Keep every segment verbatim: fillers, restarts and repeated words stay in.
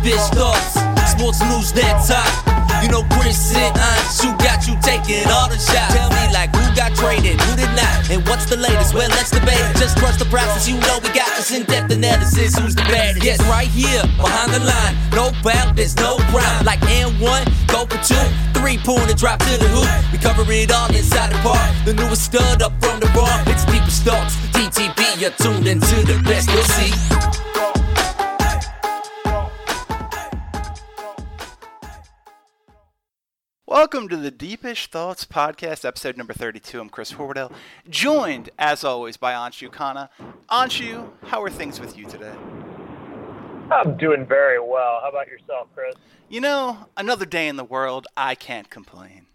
deepish thoughts, sports news that top. You know Chris and Anshu got you taking all the shots. Tell me like who got traded, who did not, and what's the latest? Well, let's debate it. Just trust the process, you know we got this in-depth analysis. Who's the baddest? Yes, right here, behind the line. No foul, there's no crime. Like and one, go for two, three, pointer drop to the hoop. We cover it all inside the park. The newest stud up from the bar. It's Deepest Thoughts, D T B. You're tuned into the best you'll see. Welcome to the Deepish Thoughts Podcast, episode number thirty-two. I'm Chris Horwedel, joined, as always, by Anshu Khanna. Anshu, how are things with you today? I'm doing very well. How about yourself, Chris? You know, another day in the world, I can't complain.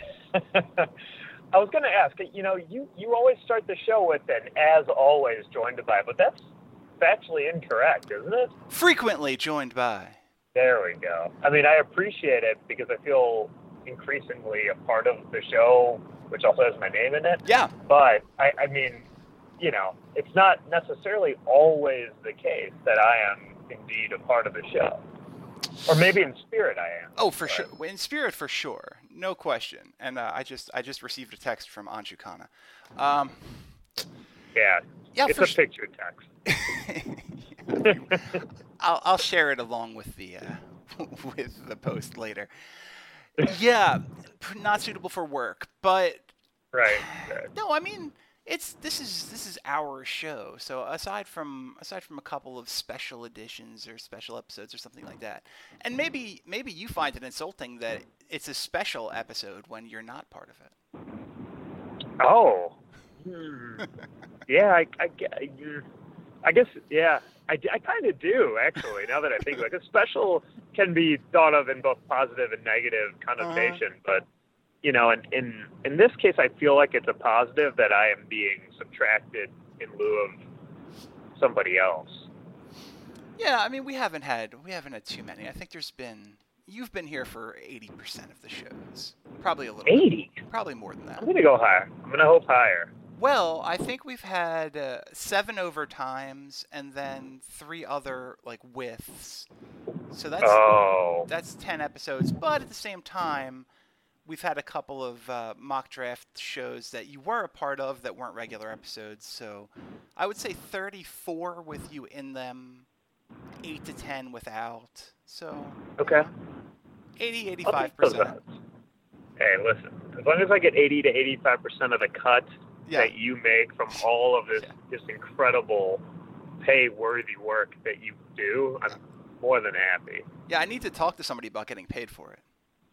I was going to ask, you know, you, you always start the show with an as always joined by, but that's factually incorrect, isn't it? Frequently joined by. There we go. I mean, I appreciate it because I feel increasingly a part of the show, which also has my name in it. Yeah. But, I, I mean, you know, it's not necessarily always the case that I am indeed a part of the show. Or maybe in spirit I am. Oh, for but. sure. In spirit, for sure. No question. And uh, I just I just received a text from Anshu Khanna. Um, yeah. Yeah, it's for a sh- picture text. I'll I'll share it along with the uh, with the post later. Yeah, not suitable for work, but right, right. No, I mean it's this is this is our show. So aside from aside from a couple of special editions or special episodes or something like that, and maybe maybe you find it insulting that it's a special episode when you're not part of it. Oh, hmm. yeah, I, I, I guess yeah, I, I kind of do actually. Now that I think like a special can be thought of in both positive and negative connotation, uh-huh. but. You know, in, in in this case, I feel like it's a positive that I am being subtracted in lieu of somebody else. Yeah, I mean, we haven't had we haven't had too many. I think there's been you've been here for eighty percent of the shows, probably a little. Eighty, probably more than that. I'm gonna go higher. I'm gonna hope higher. Well, I think we've had uh, seven overtimes and then three other like whiffs. So that's oh. that's ten episodes. But at the same time, we've had a couple of uh, mock draft shows that you were a part of that weren't regular episodes. So I would say thirty-four with you in them, eight to ten without. So okay, eighty, eighty-five percent. Hey, listen, as long as I get eighty to eighty-five percent of the cut yeah. that you make from all of this, yeah. this incredible pay-worthy work that you do, I'm more than happy. Yeah, I need to talk to somebody about getting paid for it.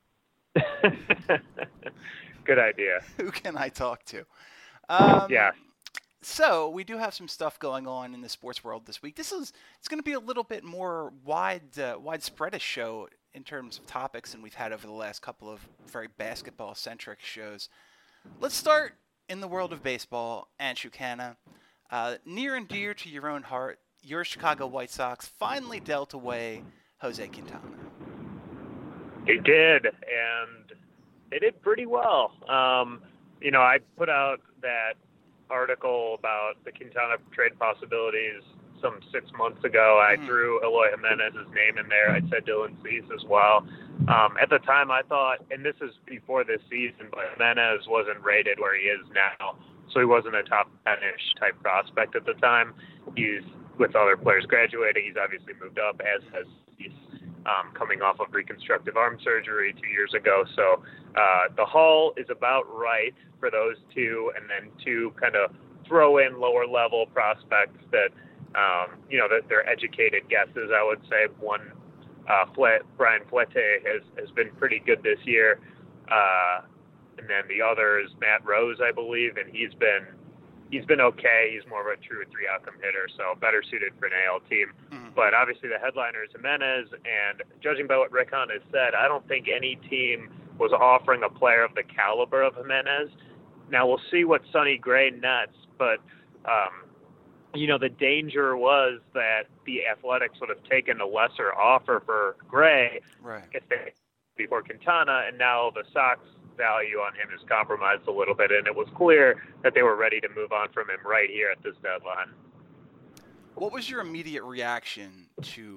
Good idea. Who can I talk to? Um, yeah. So we do have some stuff going on in the sports world this week. This is it's going to be a little bit more wide, uh, widespread a show in terms of topics than we've had over the last couple of very basketball-centric shows. Let's start in the world of baseball. Anshu Khanna, uh, near and dear to your own heart, your Chicago White Sox finally dealt away Jose Quintana. They did, and they did pretty well. Um, you know, I put out that article about the Quintana trade possibilities some six months ago. I mm-hmm. threw Eloy Jimenez's name in there. I said Dylan Cease as well. Um, at the time, I thought, and this is before this season, but Jimenez wasn't rated where he is now, so he wasn't a top ten-ish type prospect at the time. He's, with other players graduating, he's obviously moved up, as has Cease. Um, coming off of reconstructive arm surgery two years ago. So uh, the haul is about right for those two, and then two kind of throw in lower level prospects that, um, you know, that they're educated guesses, I would say. One, uh, Flet, Brian Flete has, has been pretty good this year. Uh, and then the other is Matt Rose, I believe, and he's been He's been okay. He's more of a true three outcome hitter, so better suited for an A L team. Mm-hmm. But obviously the headliner is Jimenez, and judging by what Rick Hahn has said, I don't think any team was offering a player of the caliber of Jimenez. Now we'll see what Sonny Gray nets, but um, you know, the danger was that the Athletics would have taken a lesser offer for Gray right. if they before Quintana, and now the Sox value on him is compromised a little bit, and it was clear that they were ready to move on from him right here at this deadline. What was your immediate reaction to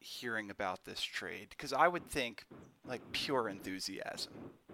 hearing about this trade? Because I would think like pure enthusiasm.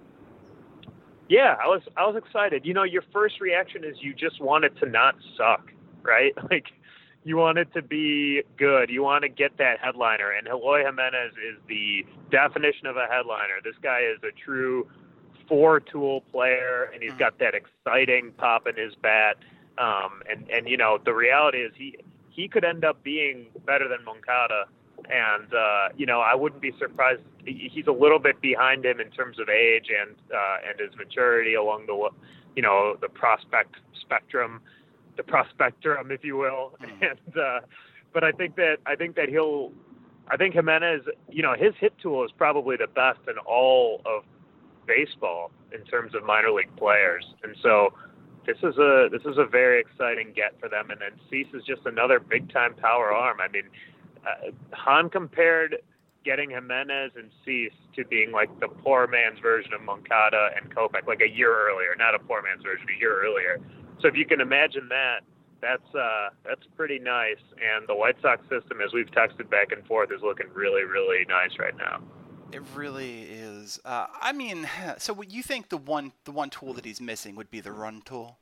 Yeah, I was I was excited. You know, your first reaction is you just want it to not suck, right? Like, you want it to be good. You want to get that headliner, and Eloy Jimenez is the definition of a headliner. This guy is a true four-tool player, and he's got that exciting pop in his bat. Um, and, and, you know, the reality is he he could end up being better than Moncada. And, uh, you know, I wouldn't be surprised. He's a little bit behind him in terms of age and uh, and his maturity along the, you know, the prospect spectrum, the prospectrum, if you will. Mm. And uh, but I think that I think that he'll, I think Jimenez, you know, his hit tool is probably the best in all of baseball in terms of minor league players. And so this is a this is a very exciting get for them. And then Cease is just another big time power arm. I mean. Uh, Hahn compared getting Jimenez and Cease to being like the poor man's version of Moncada and Kopech, like a year earlier, not a poor man's version, a year earlier. So if you can imagine that, that's uh, that's pretty nice. And the White Sox system, as we've texted back and forth, is looking really, really nice right now. It really is. Uh, I mean, so what you think the one the one tool that he's missing would be the run tool?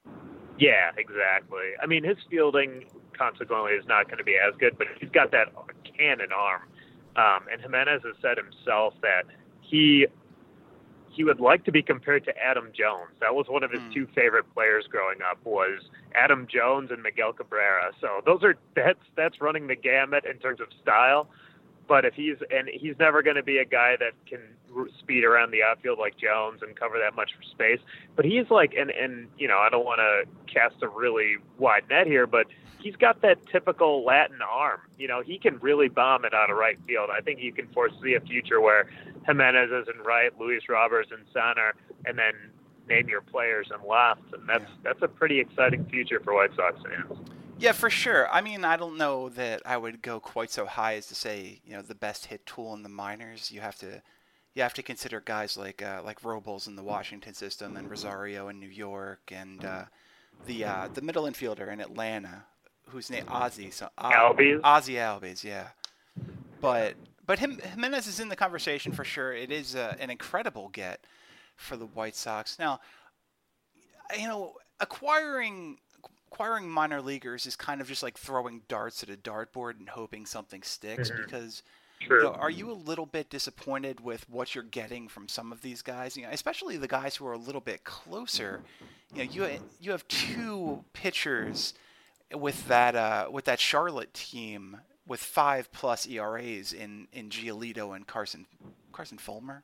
Yeah, exactly. I mean, his fielding consequently is not going to be as good, but he's got that cannon arm. Um, and Jimenez has said himself that he he would like to be compared to Adam Jones. That was one of his mm. two favorite players growing up, was Adam Jones and Miguel Cabrera. So those are that's that's running the gamut in terms of style. But if he's and he's never going to be a guy that can speed around the outfield like Jones and cover that much space. But he's like, and and you know, I don't want to cast a really wide net here, but he's got that typical Latin arm. You know, he can really bomb it out of right field. I think you can foresee a future where Jimenez is in right, Luis Roberts in center, and then name your players in left, and that's yeah. that's a pretty exciting future for White Sox fans. Yeah, for sure. I mean, I don't know that I would go quite so high as to say, you know, the best hit tool in the minors. You have to, you have to consider guys like uh, like Robles in the Washington system, and Rosario in New York, and uh, the uh, the middle infielder in Atlanta, whose name Ozzy, so uh, Albies. Ozzy Albies, yeah. But but him, Jimenez is in the conversation for sure. It is uh, an incredible get for the White Sox. Now, you know, acquiring. Acquiring minor leaguers is kind of just like throwing darts at a dartboard and hoping something sticks. Mm-hmm. Because, you know, are you a little bit disappointed with what you're getting from some of these guys? You know, especially the guys who are a little bit closer. You know, you you have two pitchers with that uh, with that Charlotte team with five plus E R As in in Giolito and Carson Carson Fulmer.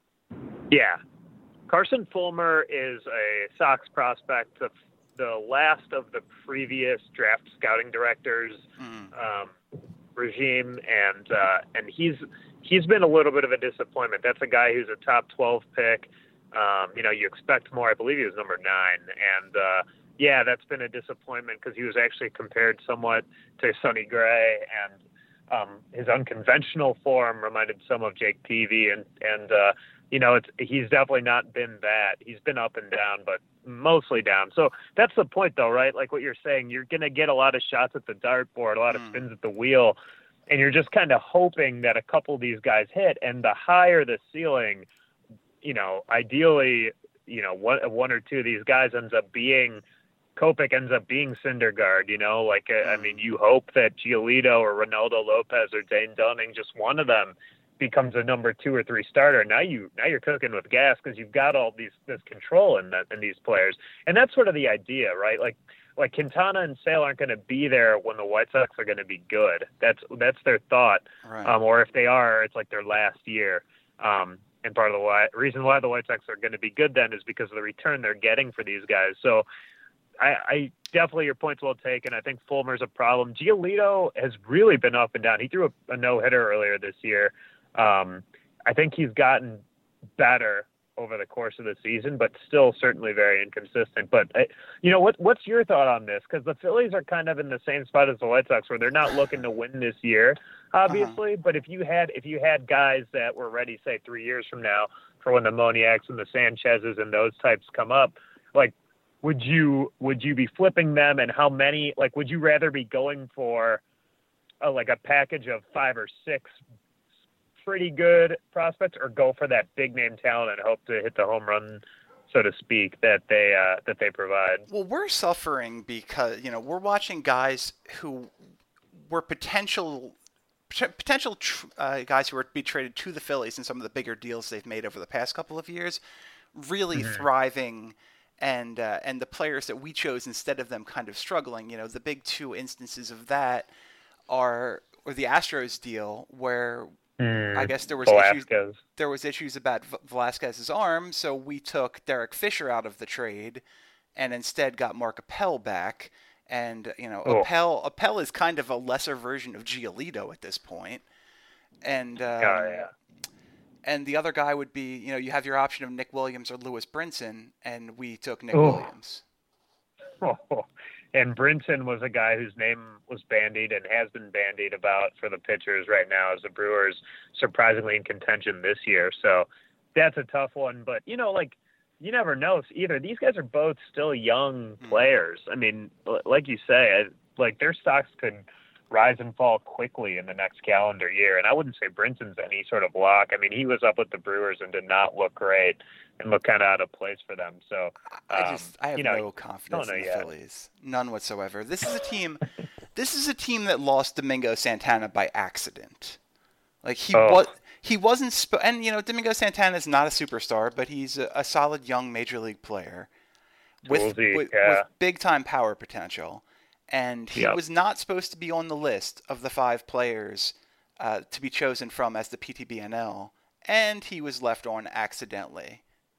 Yeah, Carson Fulmer is a Sox prospect of the last of the previous draft scouting directors mm. um, regime, and uh, and he's he's been a little bit of a disappointment. That's a guy who's a top twelve pick. Um, you know, you expect more. I believe he was number nine, and uh, yeah, that's been a disappointment because he was actually compared somewhat to Sonny Gray, and um, his unconventional form reminded some of Jake Peavy, and and uh, you know, it's he's definitely not been that. He's been up and down, but mostly down. So that's the point, though, right? Like what you're saying, you're going to get a lot of shots at the dartboard, a lot of mm. spins at the wheel, and you're just kind of hoping that a couple of these guys hit. And the higher the ceiling, you know, ideally, you know, one, one or two of these guys ends up being Kopech ends up being Syndergaard, you know, like, mm. I mean, you hope that Giolito or Ronaldo Lopez or Dane Dunning, just one of them becomes a number two or three starter. Now you now you're cooking with gas because you've got all these this control in that in these players, and that's sort of the idea, right? Like like Quintana and Sale aren't going to be there when the White Sox are going to be good. That's that's their thought, right. um, or if they are, it's like their last year. Um, and part of the why, reason why the White Sox are going to be good then is because of the return they're getting for these guys. So I, I definitely your point's well taken. I think Fulmer's a problem. Giolito has really been up and down. He threw a, a no hitter earlier this year. Um, I think he's gotten better over the course of the season, but still certainly very inconsistent. But, uh, you know, what what's your thought on this? Because the Phillies are kind of in the same spot as the White Sox where they're not looking to win this year, obviously. Uh-huh. But if you had if you had guys that were ready, say, three years from now for when the Moniacs and the Sanchez's and those types come up, like, would you would you be flipping them? And how many, like, would you rather be going for a, like a package of five or six pretty good prospects, or go for that big name talent and hope to hit the home run, so to speak, that they uh, that they provide. Well, we're suffering because, you know, we're watching guys who were potential potential uh, guys who were to be traded to the Phillies in some of the bigger deals they've made over the past couple of years, really mm-hmm. thriving, and uh, and the players that we chose instead of them kind of struggling. You know, the big two instances of that are or the Astros deal, where Mm, I guess there was Velasquez. issues. There was issues about v- Velasquez's arm, so we took Derek Fisher out of the trade, and instead got Mark Appel back. And you know, oh. Appel Appel is kind of a lesser version of Giolito at this point. And um, oh, yeah. and the other guy would be, you know, you have your option of Nick Williams or Lewis Brinson, and we took Nick oh. Williams. Oh. And Brinson was a guy whose name was bandied and has been bandied about for the pitchers right now, as the Brewers surprisingly in contention this year. So that's a tough one. But, you know, like, you never know either. These guys are both still young players. I mean, like you say, like their stocks could rise and fall quickly in the next calendar year. And I wouldn't say Brinson's any sort of lock. I mean, he was up with the Brewers and did not look great and look kind of out of place for them. So um, I just I have you know, no confidence in the yet. Phillies, none whatsoever. This is a team, this is a team that lost Domingo Santana by accident. Like he oh. was, he wasn't, sp- and you know, Domingo Santana is not a superstar, but he's a, a solid young major league player with Toolsy, with, yeah. with big time power potential, and he yep. was not supposed to be on the list of the five players uh, to be chosen from as the P T B N L, and he was left on accidentally.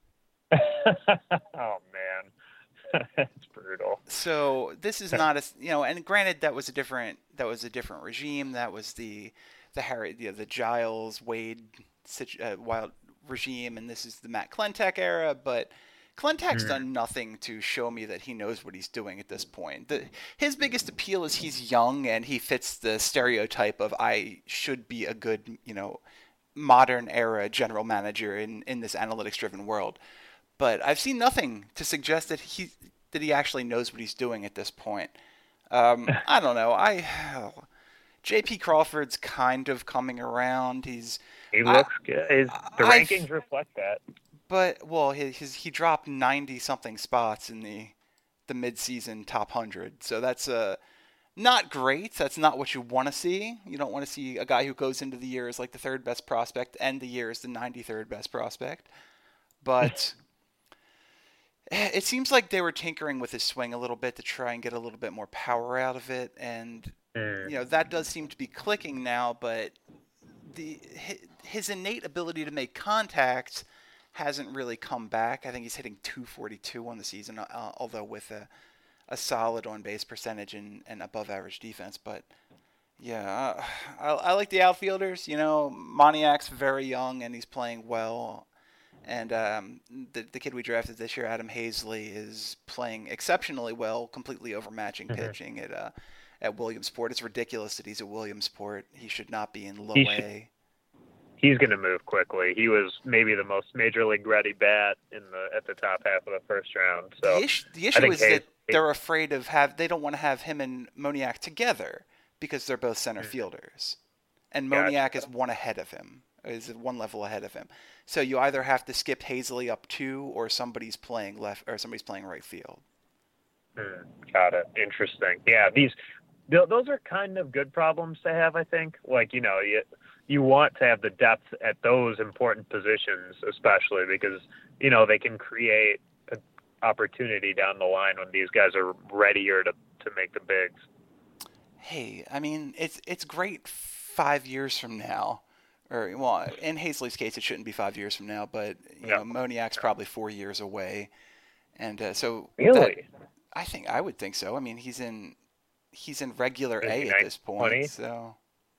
Oh man, that's brutal. So this is not a, you know, and granted that was a different that was a different regime. That was the the Harry you know, the Giles Wade uh, Wild regime, and this is the Matt Klentak era. But Klentak's mm. done nothing to show me that he knows what he's doing at this point. The, his biggest appeal is he's young and he fits the stereotype of I should be a good, you know, modern era general manager in in this analytics driven world. But I've seen nothing to suggest that he that he actually knows what he's doing at this point. Um, I don't know. I J P Crawford's kind of coming around. He's he looks I, good. His, the I've, rankings reflect that. But well, his, his he dropped ninety something spots in the the mid-season top one hundred. So that's uh, not great. That's not what you want to see. You don't want to see a guy who goes into the year as like the third best prospect, end the year as the ninety-third best prospect. But it seems like they were tinkering with his swing a little bit to try and get a little bit more power out of it, and mm. you know that does seem to be clicking now. But the his innate ability to make contact hasn't really come back. I think he's hitting two forty-two on the season, uh, although with a, a solid on-base percentage and, and above-average defense. But yeah, I, I like the outfielders. You know, Moniak's very young and he's playing well. And um, the the kid we drafted this year, Adam Hazley, is playing exceptionally well, completely overmatching mm-hmm. pitching at uh, at Williamsport. It's ridiculous that he's at Williamsport. He should not be in low he A. Should, he's going to move quickly. He was maybe the most major league ready bat in the at the top half of the first round. So the issue, the issue is Hayes, that they're afraid of have they don't want to have him and Moniak together because they're both center mm-hmm. fielders, and Moniak gotcha. is one ahead of him. Is one level ahead of him. So you either have to skip Hazley up two, or somebody's playing left, or somebody's playing right field. Mm, got it. Interesting. Yeah, these th- those are kind of good problems to have, I think. Like, you know, you you want to have the depth at those important positions, especially because you know they can create an opportunity down the line when these guys are readier to to make the bigs. Hey, I mean, it's it's great five years from now. Or well, in Hazley's case, it shouldn't be five years from now, but you no. know, Moniak's probably four years away, and uh, so really, that, I think I would think so. I mean, he's in he's in regular A at this point, twenty so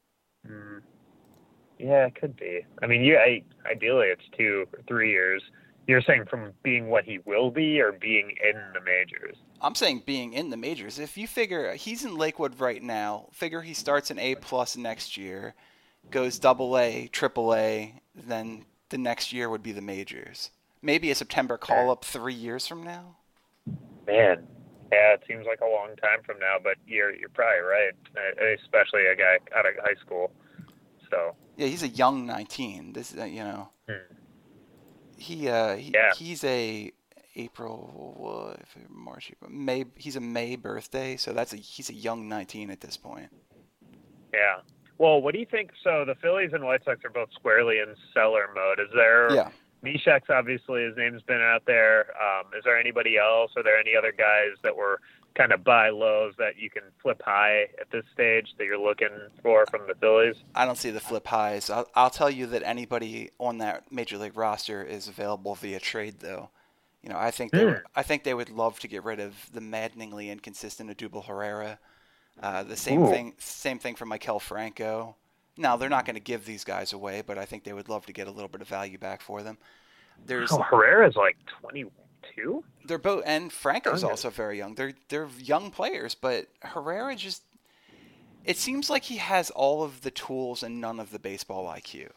mm. yeah, it could be. I mean, you I, ideally it's two or three years. You're saying from being what he will be, or being in the majors? I'm saying being in the majors. If you figure he's in Lakewood right now, figure he starts an A plus next year. Goes double A, triple A, then the next year would be the majors. Maybe a September call-up three years from now. Man, Yeah, it seems like a long time from now, but you're you're probably right, especially a guy out of high school. So yeah, he's a young nineteen. This, uh, you know, hmm. he uh he, yeah. he's a April, uh, March, April, May. He's a May birthday, so that's a he's a young nineteen at this point. Yeah. Well, what do you think? So the Phillies and White Sox are both squarely in seller mode. Is there? Yeah. Mishak's obviously, his name's been out there. Um, is there anybody else? Are there any other guys that were kind of buy lows that you can flip high at this stage that you're looking for from the Phillies? I don't see the flip highs. I'll, I'll tell you that anybody on that major league roster is available via trade, though. You know, I think they Hmm. would, I think they would love to get rid of the maddeningly inconsistent Odubel Herrera. Uh, the same Ooh. thing, same thing for Maikel Franco. Now they're not going to give these guys away, but I think they would love to get a little bit of value back for them. There's Oh, Herrera's like twenty-two. they're both, and Franco's Younger. also very young. They're they're young players, but Herrera just, it seems like he has all of the tools and none of the baseball I Q.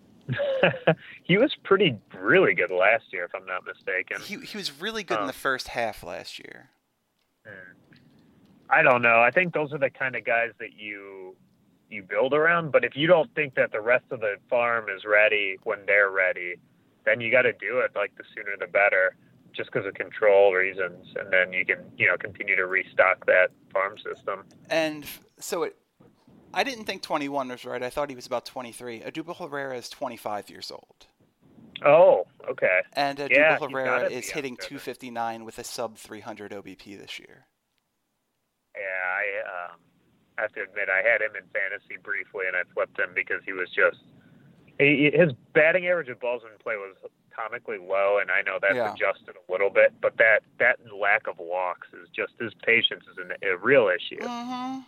He was pretty, really good last year, if I'm not mistaken. He he was really good in Oh. the first half last year. Hmm. I don't know. I think those are the kind of guys that you you build around. But if you don't think that the rest of the farm is ready when they're ready, then you got to do it like the sooner the better, just because of control reasons. And then you can, you know, continue to restock that farm system. And so it, I didn't think twenty-one was right. I thought he was about twenty-three. Odubel Herrera is twenty-five years old. Oh, okay. And Odubel Yeah, he's Herrera gotta is be hitting up there. two fifty-nine with a sub three hundred O B P this year. Yeah, I um, have to admit I had him in fantasy briefly, and I flipped him because he was just he, his batting average of balls in play was comically low, and I know that's Yeah. adjusted a little bit, but that that lack of walks is just his patience is an, a real issue. Mm-hmm.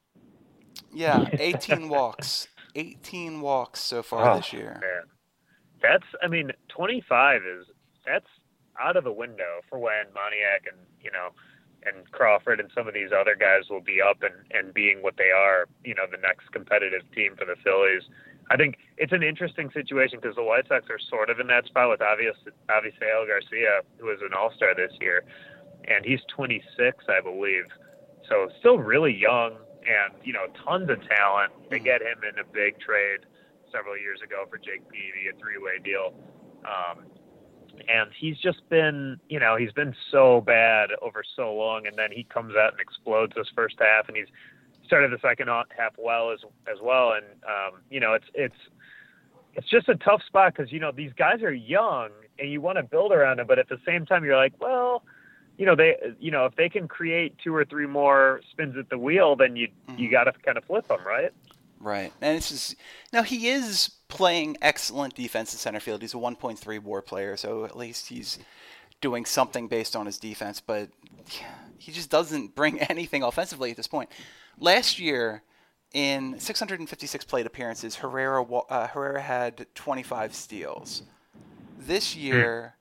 Yeah, eighteen walks. eighteen walks so far Oh, this year. Man, that's I mean twenty-five is that's out of the window for when Moniak and you know. and Crawford and some of these other guys will be up and, and being what they are, you know, the next competitive team for the Phillies. I think it's an interesting situation because the White Sox are sort of in that spot with Avisail Garcia, who is an all-star this year, and he's twenty-six, I believe. So still really young and, you know, tons of talent. They get him in a big trade several years ago for Jake Peavy, a three-way deal. Um, And he's just been, you know, he's been so bad over so long, and then he comes out and explodes this first half, and he's started the second half well as as well. And um, you know, it's it's it's just a tough spot because you know these guys are young, and you want to build around them, but at the same time, you're like, well, you know, they, you know, if they can create two or three more spins at the wheel, then you mm-hmm. you got to kind of flip them, right? Right. And it's just, now he is playing excellent defense in center field. He's a one point three WAR player, so at least he's doing something based on his defense, but he just doesn't bring anything offensively at this point. Last year, in six hundred fifty-six plate appearances, Herrera uh, Herrera had twenty-five steals. This year,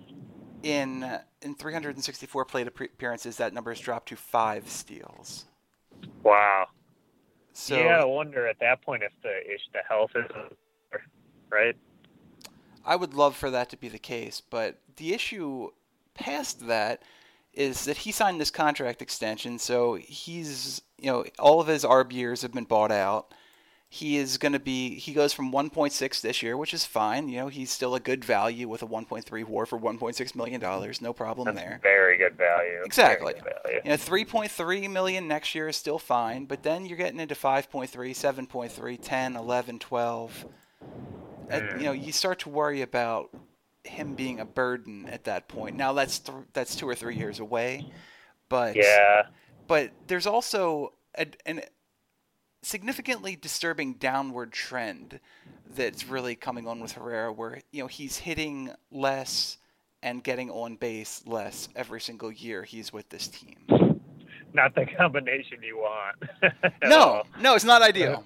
in in three hundred sixty-four plate appearances, that number has dropped to five steals. Wow. So, yeah, I wonder at that point if the if the health is right. I would love for that to be the case, but the issue past that is that he signed this contract extension, so he's, you know, all of his arb years have been bought out. He is going to be, he goes from one point six this year, which is fine. You know, he's still a good value with a one point three WAR for one point six million dollars. No problem That's there. Very good value. Exactly. Very good value. You know, three point three million dollars next year is still fine, but then you're getting into five point three, seven point three, ten, eleven, twelve. Mm. You know, you start to worry about him being a burden at that point. Now that's th- that's two or three years away, but yeah. But there's also a, an significantly disturbing downward trend that's really coming on with Herrera, where you know he's hitting less and getting on base less every single year he's with this team. Not the combination you want. no, no, it's not ideal.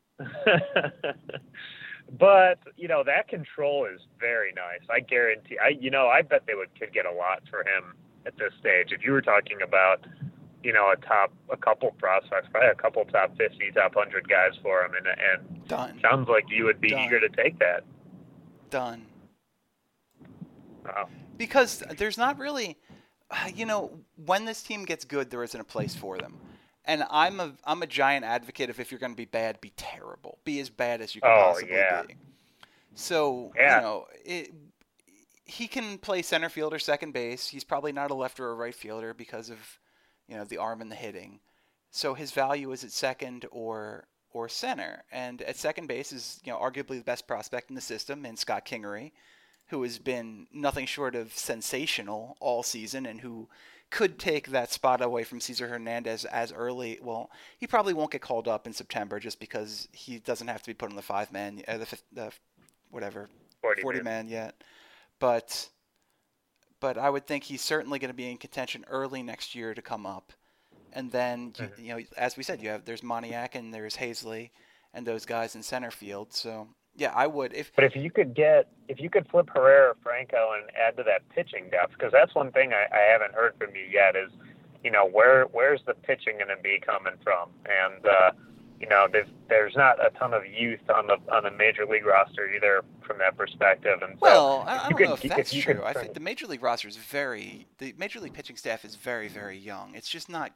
But you know that control is very nice. I guarantee. I you know I bet they would could get a lot for him at this stage. If you were talking about, you know, a top, a couple prospects, probably a couple top fifty, top one hundred guys for him, and and Done. Sounds like you would be Done. eager to take that. Done. Wow. Because there's not really, you know, when this team gets good, there isn't a place for them. And I'm a I'm a giant advocate of if you're going to be bad, be terrible, be as bad as you can Oh, possibly yeah. be. So Yeah. you know, it, he can play center field or second base. He's probably not a left or a right fielder because of, you know, the arm and the hitting. So his value is at second or or center. And at second base is, you know, arguably the best prospect in the system in Scott Kingery, who has been nothing short of sensational all season and who could take that spot away from Cesar Hernandez as early. Well, he probably won't get called up in September just because he doesn't have to be put on the five man, uh, the, the whatever forty, forty man yet. But but I would think he's certainly going to be in contention early next year to come up. And then you, Mhm. you know, as we said, you have there's Moniak and there's Hazley and those guys in center field. So yeah, I would if. But if you could get, if you could flip Herrera or Franco and add to that pitching depth, because that's one thing I, I haven't heard from you yet is, you know, where where's the pitching going to be coming from? And uh, you know, there's there's not a ton of youth on the on the major league roster either from that perspective. And so Well, I, I you don't could- know if if that's you true. could I turn- think the major league roster is very the major league pitching staff is very very young. It's just not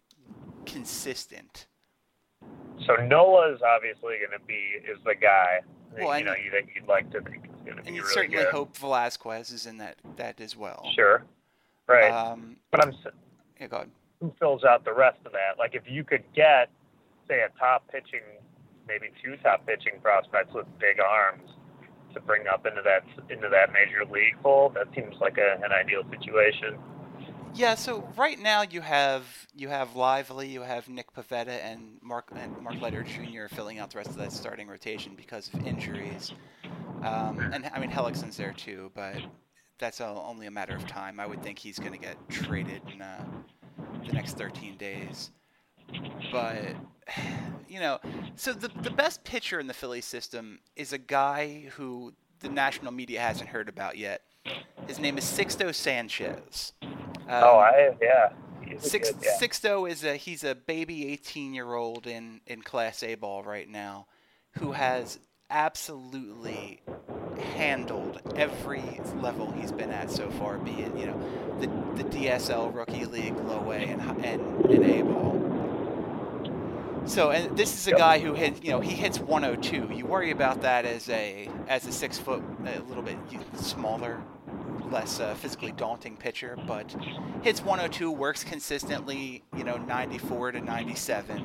consistent. So Nola's obviously going to be is the guy that, Well, you know and- you, that you'd like to think is going to And be you really certainly good. hope Velasquez is in that that as well. Sure, right. Um, but I'm s- yeah, go ahead. who fills out the rest of that? Like if you could get, say, a top pitching, maybe two top pitching prospects with big arms to bring up into that into that major league fold, that seems like a, an ideal situation. Yeah, so right now you have you have Lively, you have Nick Pivetta, and Mark and Mark Leiter Junior filling out the rest of that starting rotation because of injuries. Um, and I mean Hellickson's there too, but that's a, only a matter of time. I would think he's going to get traded in uh, the next thirteen days. But you know, so the the best pitcher in the Philly system is a guy who the national media hasn't heard about yet. His name is Sixto Sanchez. Um, oh, I yeah. He's a Six, good, yeah. Sixto is a he's a baby eighteen year old in, in Class A ball right now, who has absolutely handled every level he's been at so far, be it you know the the D S L Rookie League, Low A, and and, and A ball. So and this is a Yep. guy who hit you know he hits one oh two. You worry about that as a as a six foot a little bit smaller, less uh, physically daunting pitcher, but hits one oh two, works consistently, you know, ninety-four to ninety-seven.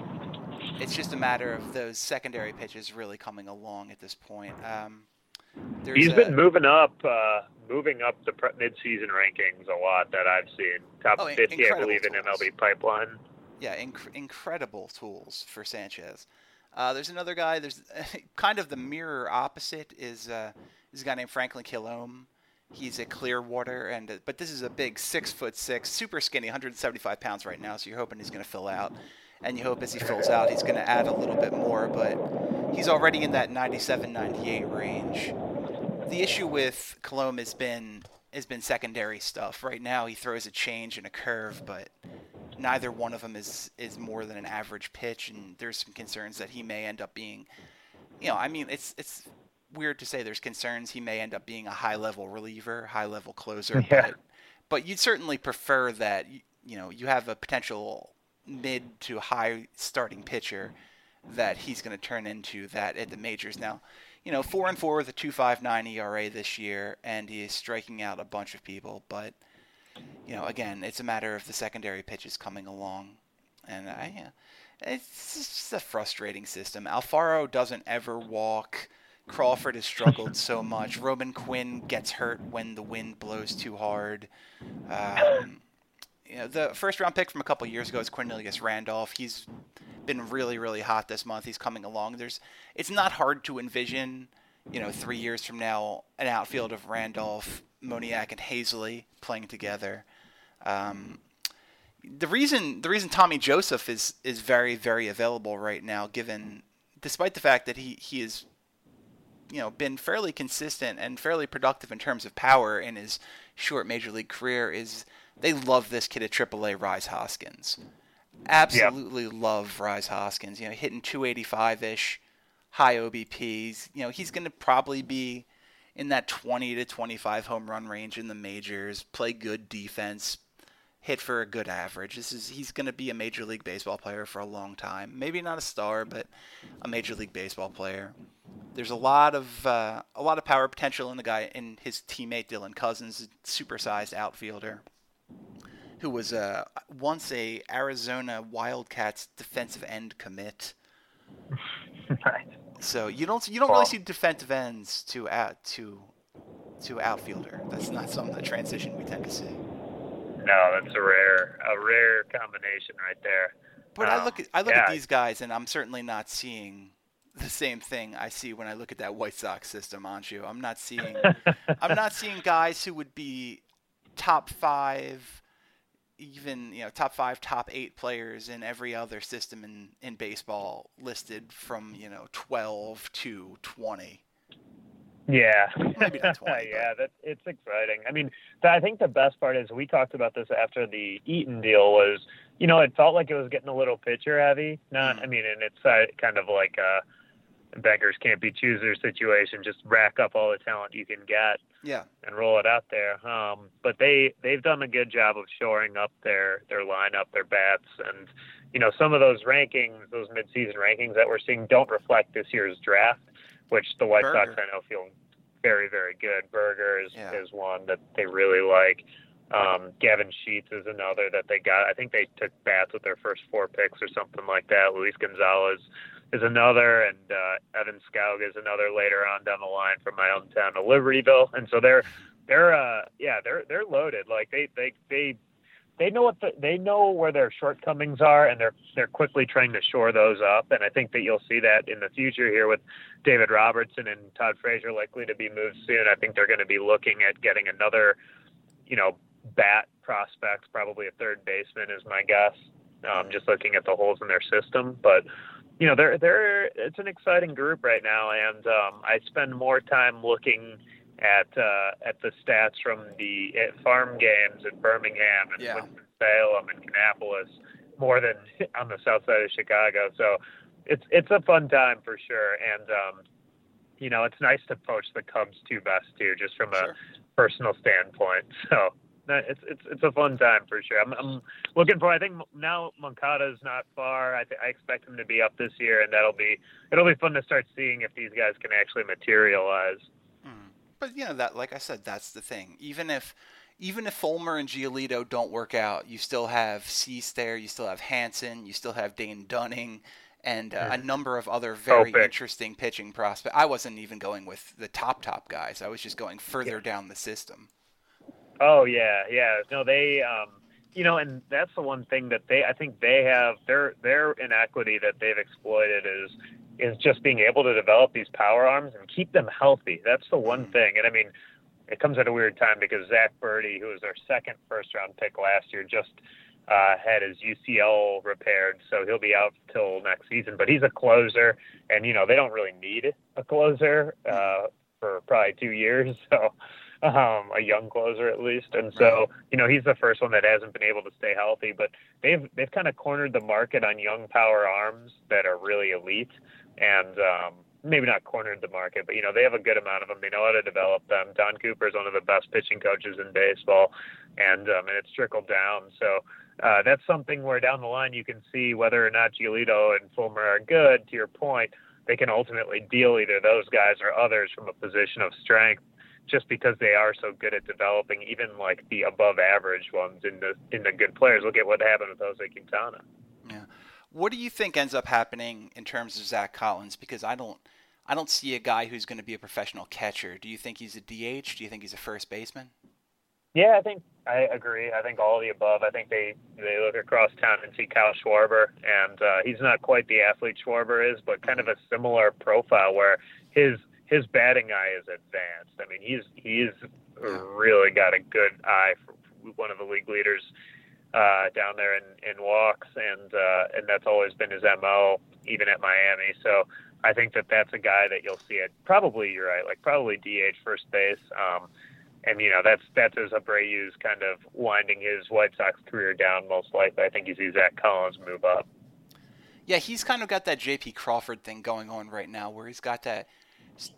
It's just a matter of those secondary pitches really coming along at this point. Um, there's He's a, been moving up, uh, moving up the pre- mid-season rankings a lot that I've seen. Top Oh, in- fifty, I incredible believe, in M L B tools. pipeline. yeah, inc- incredible tools for Sanchez. Uh, there's another guy. There's kind of the mirror opposite is uh, is a guy named Franklin Kilome. He's at Clearwater, and uh, but this is a big six foot six, super skinny, one hundred seventy-five pounds right now. So you're hoping he's going to fill out, and you hope as he fills out, he's going to add a little bit more. But he's already in that ninety-seven, ninety-eight range. The issue with Kilome has been has been secondary stuff. Right now, he throws a change and a curve, but neither one of them is is more than an average pitch, and there's some concerns that he may end up being, you know, I mean, it's it's weird to say there's concerns he may end up being a high-level reliever, high-level closer, Yeah. but but you'd certainly prefer that, you, you know, you have a potential mid to high starting pitcher that he's going to turn into that at the majors. Now, you know, four and four with a two point five nine E R A this year, and he is striking out a bunch of people, but you know, again, it's a matter of the secondary pitches coming along, and I, yeah, it's just a frustrating system. Alfaro doesn't ever walk. Crawford has struggled so much. Roman Quinn gets hurt when the wind blows too hard. Um, you know, the first round pick from a couple years ago is Cornelius Randolph. He's been really, really hot this month. He's coming along. There's, it's not hard to envision, you know, three years from now, an outfield of Randolph, Moniak, and Hazley playing together. Um, the reason the reason Tommy Joseph is is very, very available right now, given despite the fact that he he is, you know, been fairly consistent and fairly productive in terms of power in his short major league career, is they love this kid at triple A, Rhys Hoskins. Absolutely love Rhys Hoskins. You know, hitting two eighty-five-ish, high O B Ps. You know, he's going to probably be in that twenty to twenty-five home run range in the majors, play good defense, hit for a good average. This is he's going to be a Major League Baseball player for a long time. Maybe not a star, but a Major League Baseball player. There's a lot of uh, a lot of power potential in the guy, in his teammate Dylan Cousins, a supersized outfielder, who was uh, once a Arizona Wildcats defensive end commit. Right. So you don't you don't well, really see defensive ends to out to to outfielder. That's not some of the transition we tend to see. No, that's a rare a rare combination right there. But um, I look at I look yeah. at these guys, and I'm certainly not seeing the same thing I see when I look at that White Sox system, Anshu. I'm not seeing I'm not seeing guys who would be top five, even you know top five, top eight players in every other system in, in baseball listed from you know twelve to twenty. Yeah, Maybe not twenty. yeah, that it's exciting. I mean, th- I think the best part is we talked about this after the Eaton deal was, you know, it felt like it was getting a little pitcher heavy. Not, Mm. I mean, and it's uh, kind of like a beggars can't be choosers situation. Just rack up all the talent you can get Yeah. and roll it out there. Um, but they they've done a good job of shoring up their their lineup, their bats, and you know some of those rankings, those midseason rankings that we're seeing, don't reflect this year's draft, which the White Berger. Sox I know feel very very good. Berger is, Yeah. is one that they really like. Um, Gavin Sheets is another that they got. I think they took bats with their first four picks or something like that. Luis Gonzalez is another, and uh, Evan Scoug is another later on down the line from my hometown of Libertyville. And so they're they're uh, yeah they're they're loaded. Like they they they they know what the, they know where their shortcomings are, and they're they're quickly trying to shore those up. And I think that you'll see that in the future here with David Robertson and Todd Frazier likely to be moved soon. I think they're going to be looking at getting another, you know, bat prospect, probably a third baseman is my guess. Um, just looking at the holes in their system, but you know, they're they're it's an exciting group right now, and um, I spend more time looking at uh, at the stats from the at farm games at Birmingham and Yeah. Winston-Salem and Kannapolis more than on the south side of Chicago. So it's it's a fun time for sure, and um, you know, it's nice to poach the Cubs two best too, just from a Sure. personal standpoint. So. It's it's it's a fun time for sure. I'm I'm looking for. I think now Moncada's not far. I th- I expect him to be up this year, and that'll be it'll be fun to start seeing if these guys can actually materialize. Mm. But you know that, like I said, that's the thing. Even if even if Fulmer and Giolito don't work out, you still have Cease there. You still have Hansen. You still have Dane Dunning. And uh, a number of other very Kopech. interesting pitching prospects. I wasn't even going with the top top guys. I was just going further Yeah. down the system. Oh yeah, yeah. No, they, um, you know, and that's the one thing that they, I think they have their their inequity that they've exploited is is just being able to develop these power arms and keep them healthy. That's the one thing. And I mean, it comes at a weird time because Zach Birdie, who was their second first round pick last year, just uh, had his U C L repaired, so he'll be out till next season. But he's a closer, and you know they don't really need a closer uh, for probably two years. So. Um, a young closer at least, and so you know he's the first one that hasn't been able to stay healthy. But they've they've kind of cornered the market on young power arms that are really elite, and um, maybe not cornered the market, but you know they have a good amount of them. They know how to develop them. Don Cooper is one of the best pitching coaches in baseball, and um, and it's trickled down. So uh, that's something where down the line you can see whether or not Giolito and Fulmer are good. To your point, they can ultimately deal either those guys or others from a position of strength, just because they are so good at developing even like the above average ones in the in the good players. Look at what happened with Jose Quintana. Yeah. What do you think ends up happening in terms of Zach Collins? Because I don't I don't see a guy who's going to be a professional catcher. Do you think he's a D H? Do you think he's a first baseman? Yeah, I think I agree. I think all of the above. I think they, they look across town and see Kyle Schwarber, and uh, he's not quite the athlete Schwarber is, but kind of a similar profile where his his batting eye is advanced. I mean, he's he's really got a good eye for one of the league leaders uh, down there in, in walks, and uh, and that's always been his M O, even at Miami. So I think that that's a guy that you'll see it. Probably you're right, like probably D H first base. Um, and you know that's that's as Abreu's kind of winding his White Sox career down. Most likely, I think you see Zach Collins move up. Yeah, he's kind of got that J P Crawford thing going on right now, where he's got that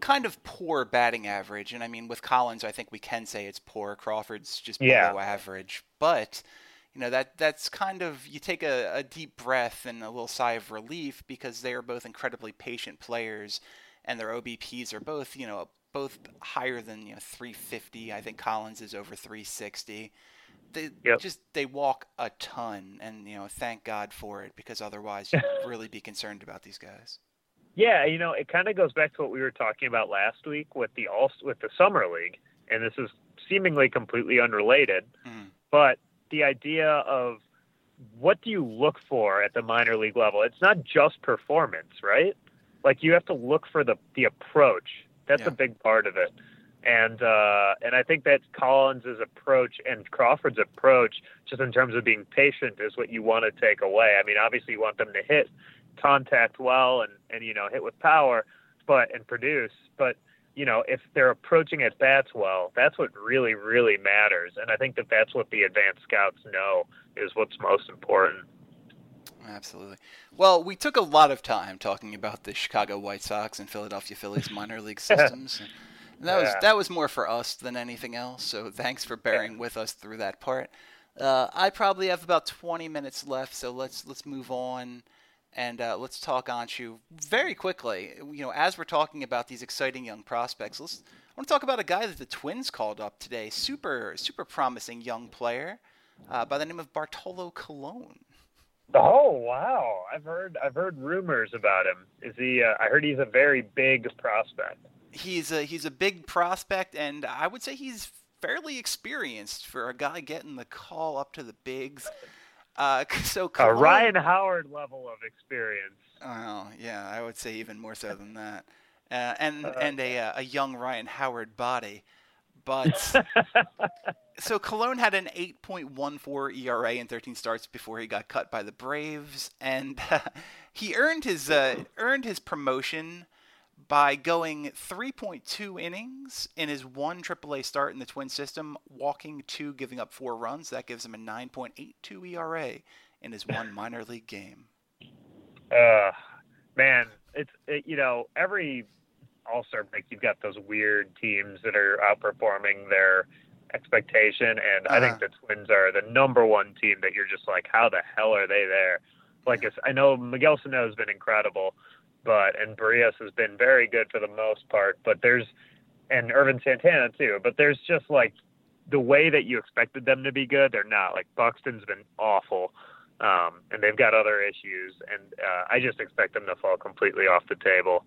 kind of poor batting average. And I mean, with Collins, I think we can say it's poor. Crawford's just below Yeah. average. But, you know, that that's kind of, you take a, a deep breath and a little sigh of relief because they are both incredibly patient players and their O B Ps are both, you know, both higher than, you know, three fifty. I think Collins is over three sixty. They Yep. just, they walk a ton and, you know, thank God for it because otherwise you'd really be concerned about these guys. Yeah, you know, it kind of goes back to what we were talking about last week with the all with the summer league, and this is seemingly completely unrelated, Mm. but the idea of what do you look for at the minor league level? It's not just performance, right? Like you have to look for the the approach. That's Yeah. a big part of it. And uh, and I think that Collins' approach and Crawford's approach, just in terms of being patient, is what you want to take away. I mean, obviously you want them to hit contact well and, and you know, hit with power, but and produce. But, you know, if they're approaching at bats well, that's what really, really matters. And I think that that's what the advanced scouts know is what's most important. Absolutely. Well, we took a lot of time talking about the Chicago White Sox and Philadelphia Phillies minor league systems. And that was Yeah. that was more for us than anything else. So thanks for bearing with us through that part. Uh, I probably have about twenty minutes left, so let's let's move on and uh, let's talk Anshu very quickly. You know, as we're talking about these exciting young prospects, let's I want to talk about a guy that the Twins called up today. Super super promising young player uh, by the name of Bartolo Colon. Oh wow! I've heard I've heard rumors about him. Is he? Uh, I heard he's a very big prospect. He's a he's a big prospect, and I would say he's fairly experienced for a guy getting the call up to the bigs. Uh, so A Colon, Ryan Howard level of experience. Oh yeah, I would say even more so than that, uh, and Uh, and a uh, a young Ryan Howard body, but. So Colon had an eight point one four E R A in thirteen starts before he got cut by the Braves, and uh, he earned his uh, earned his promotion by going three point two innings in his one triple A start in the Twin system, walking two, giving up four runs. That gives him a nine point eight two E R A in his one minor league game. Uh, man, it's it, you know, every All-Star break you've got those weird teams that are outperforming their expectation, and I Uh-huh. think the Twins are the number one team that you're just like, how the hell are they there? Like, it's, I know Miguel Sano has been incredible, but and Barrios has been very good for the most part, but there's and Irvin Santana too, but there's just like the way that you expected them to be good, they're not. Like Buxton's been awful, um, and they've got other issues, and uh, I just expect them to fall completely off the table.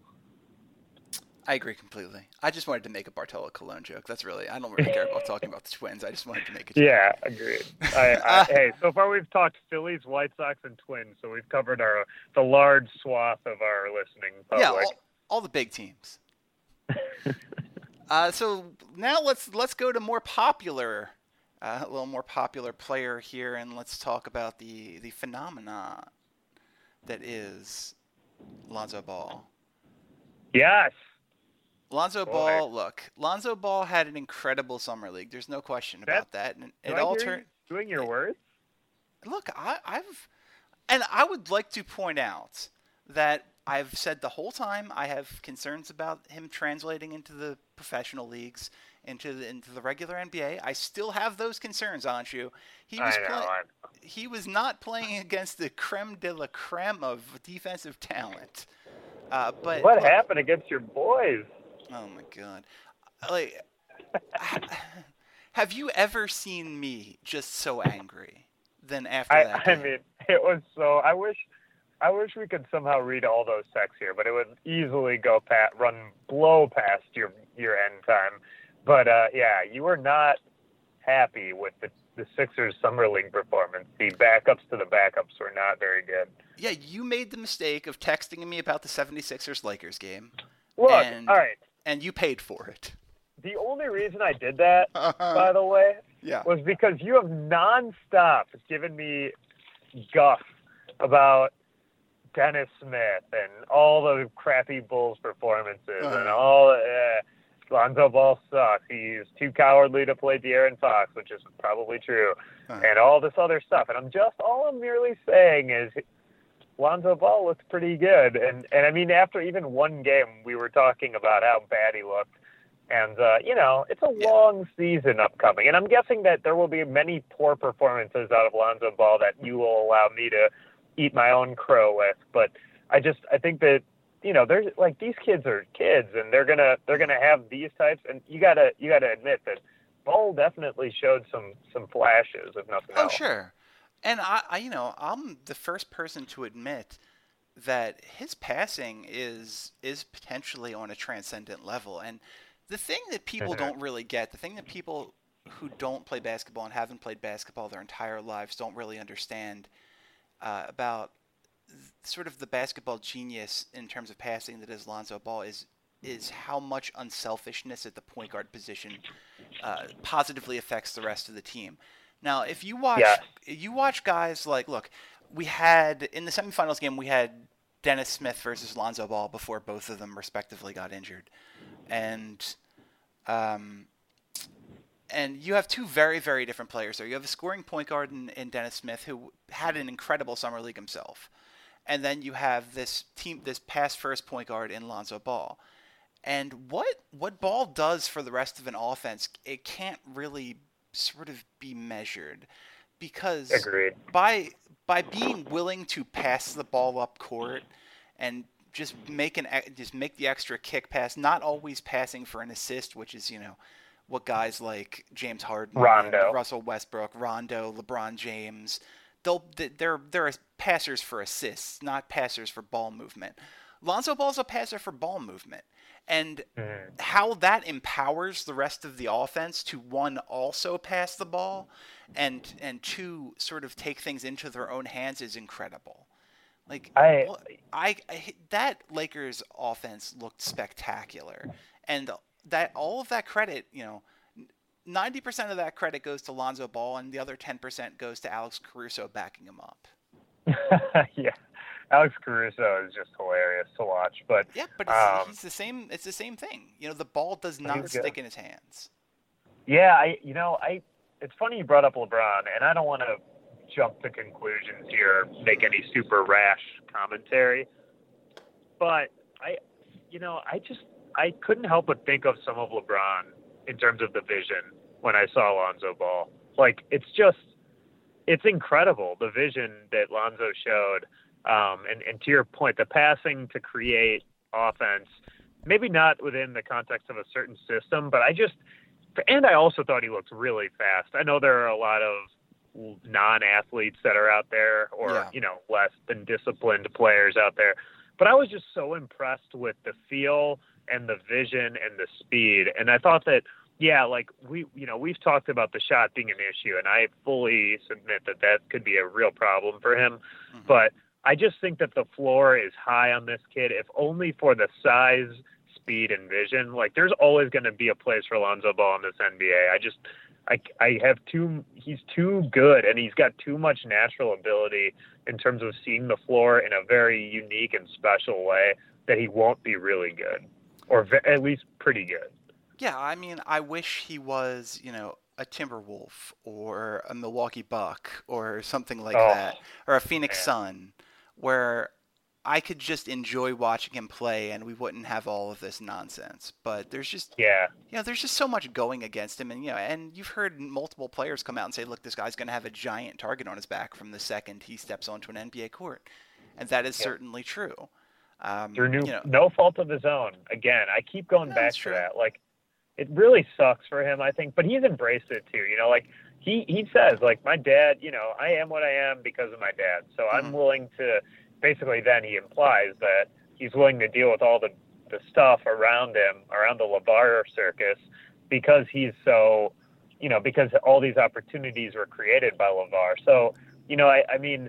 I agree completely. I just wanted to make a Bartolo Colon joke. That's really, I don't really care about talking about the Twins. I just wanted to make a joke. Yeah, agreed. I, I, hey, so far we've talked Phillies, White Sox, and Twins, so we've covered our the large swath of our listening public. Yeah, all, all the big teams. uh, so now let's let's go to more popular, uh, a little more popular player here, and let's talk about the the phenomenon that is Lonzo Ball. Yes. Lonzo Boy. Ball, look, Lonzo Ball had an incredible summer league. There's no question about that. And Do it I all hear turned. you doing your words? Look, I, I've, and I would like to point out that I've said the whole time I have concerns about him translating into the professional leagues, into the into the regular N B A. I still have those concerns, Anshu. He was I know. play- I know. he was not playing against the creme de la creme of defensive talent. Uh, but What look, happened against your boys? Oh my God! Like, have you ever seen me just so angry? Then after I, that, I game? mean, it was so. I wish, I wish we could somehow read all those texts here, but it would easily go pat, run, blow past your your end time. But uh, yeah, you were not happy with the the Sixers summer league performance. The backups to the backups were not very good. Yeah, you made the mistake of texting me about the seventy-sixers Lakers game. Look, And- all right. And you paid for it. The only reason I did that, by the way, Yeah. was because you have nonstop given me guff about Dennis Smith and all the crappy Bulls performances Uh-huh. and all. Uh, Lonzo Ball sucks. He's too cowardly to play De'Aaron Fox, which is probably true, Uh-huh. and all this other stuff. And I'm just all I'm merely saying is, Lonzo Ball looked pretty good. And, and I mean, after even one game, we were talking about how bad he looked. And, uh, you know, it's a long season upcoming. And I'm guessing that there will be many poor performances out of Lonzo Ball that you will allow me to eat my own crow with. But I just, I think that, you know, there's like, these kids are kids and they're going to, they're going to have these types. And you gotta, you gotta admit that Ball definitely showed some, some flashes, if nothing oh, else. Oh, sure. And I, I, you know, I'm the first person to admit that his passing is, is potentially on a transcendent level. And the thing that people don't really get, the thing that people who don't play basketball and haven't played basketball their entire lives don't really understand uh, about sort of the basketball genius in terms of passing that is Lonzo Ball is is how much unselfishness at the point guard position uh, positively affects the rest of the team. Now, if you watch, yeah. you watch guys like, look, we had in the semifinals game we had Dennis Smith versus Lonzo Ball before both of them respectively got injured, and um, and you have two very very different players there. You have a scoring point guard in, in Dennis Smith who had an incredible summer league himself. And then you have this team, this pass first point guard in Lonzo Ball. And what what Ball does for the rest of an offense, it can't really sort of be measured, because Agreed. by by being willing to pass the ball up court and just make an just make the extra kick pass, not always passing for an assist, which is, you know, what guys like James Harden, Rondo, Russell Westbrook, Rondo, LeBron James. They'll, they're they're passers for assists, not passers for ball movement. Lonzo Ball's a passer for ball movement. And mm-hmm. how that empowers the rest of the offense to, one, also pass the ball, and and two, sort of take things into their own hands is incredible. Like, I, I, I that Lakers offense looked spectacular. And that all of that credit, you know, ninety percent of that credit goes to Lonzo Ball, and the other ten percent goes to Alex Caruso backing him up. Yeah, Alex Caruso is just hilarious to watch. But yeah, but it's, um, he's the same. It's the same thing. You know, the ball does not stick good. in his hands. Yeah, I. You know, I. It's funny you brought up LeBron, and I don't want to jump to conclusions here, make any super rash commentary. But I, you know, I just I couldn't help but think of some of LeBron in terms of the vision when I saw Lonzo Ball. Like, it's just, it's incredible, the vision that Lonzo showed. Um, and, and to your point, the passing to create offense, maybe not within the context of a certain system, but I just, and I also thought he looked really fast. I know there are a lot of non-athletes that are out there, or, yeah. you know, less than disciplined players out there, but I was just so impressed with the feel and the vision and the speed. And I thought that, yeah, like we, you know, we've talked about the shot being an issue, and I fully submit that that could be a real problem for him. Mm-hmm. But I just think that the floor is high on this kid, if only for the size, speed, and vision. Like, there's always going to be a place for Lonzo Ball in this N B A. I just, I, I have too, he's too good, and he's got too much natural ability in terms of seeing the floor in a very unique and special way that he won't be really good. Or at least pretty good. Yeah, I mean, I wish he was, you know, a Timberwolf or a Milwaukee Buck or something like oh, that, or a Phoenix man. Sun, where I could just enjoy watching him play and we wouldn't have all of this nonsense. But there's just, yeah, you know, there's just so much going against him, and you know, and you've heard multiple players come out and say, look, this guy's going to have a giant target on his back from the second he steps onto an N B A court, and that is yeah. certainly true. Um, Through new, you know, no fault of his own. Again, I keep going no, back to true. that. Like, it really sucks for him, I think, but he's embraced it too. You know, like he, he says, like, my dad, you know, I am what I am because of my dad. So mm-hmm. I'm willing to, basically then he implies that he's willing to deal with all the, the stuff around him, around the LeVar circus, because he's so, you know, because all these opportunities were created by LeVar. So, you know, I, I mean,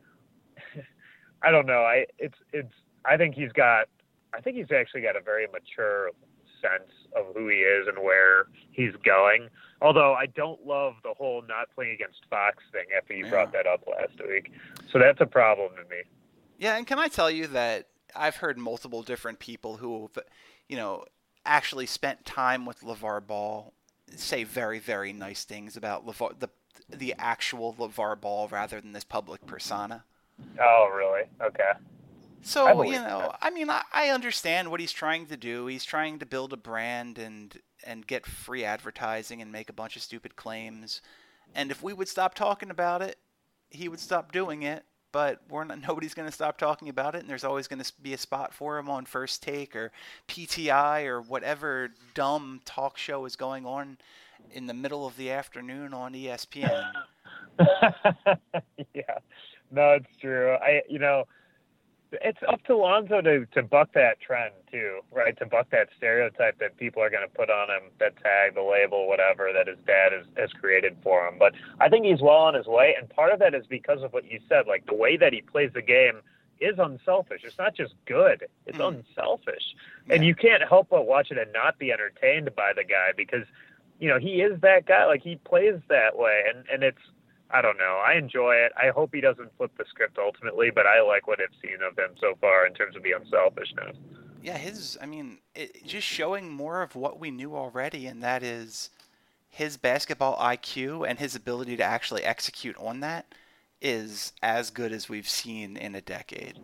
I don't know. I, it's, it's, I think he's got, I think he's actually got a very mature sense of who he is and where he's going. Although I don't love the whole not playing against Fox thing after you yeah. brought that up last week. So that's a problem to me. Yeah, and can I tell you that I've heard multiple different people who, you know, actually spent time with LeVar Ball say very, very nice things about LeVar, the the actual LeVar Ball rather than this public persona. Oh, really? Okay. So, you know, I mean, I, I understand what he's trying to do. He's trying to build a brand and and get free advertising and make a bunch of stupid claims. And if we would stop talking about it, he would stop doing it. But we're not, nobody's going to stop talking about it, and there's always going to be a spot for him on First Take or P T I or whatever dumb talk show is going on in the middle of the afternoon on E S P N. Yeah, no, it's true. I, you know, it's up to Lonzo to, to buck that trend too, right? To buck that stereotype that people are going to put on him, that tag, the label, whatever that his dad has, has created for him. But I think he's well on his way, and part of that is because of what you said. Like, the way that he plays the game is unselfish. It's not just good; it's mm. unselfish, yeah. And you can't help but watch it and not be entertained by the guy because, you know, he is that guy. Like, he plays that way, and and it's. I don't know. I enjoy it. I hope he doesn't flip the script ultimately, but I like what I've seen of him so far in terms of the unselfishness. Yeah, his, I mean, it, just showing more of what we knew already, and that is his basketball I Q and his ability to actually execute on that is as good as we've seen in a decade.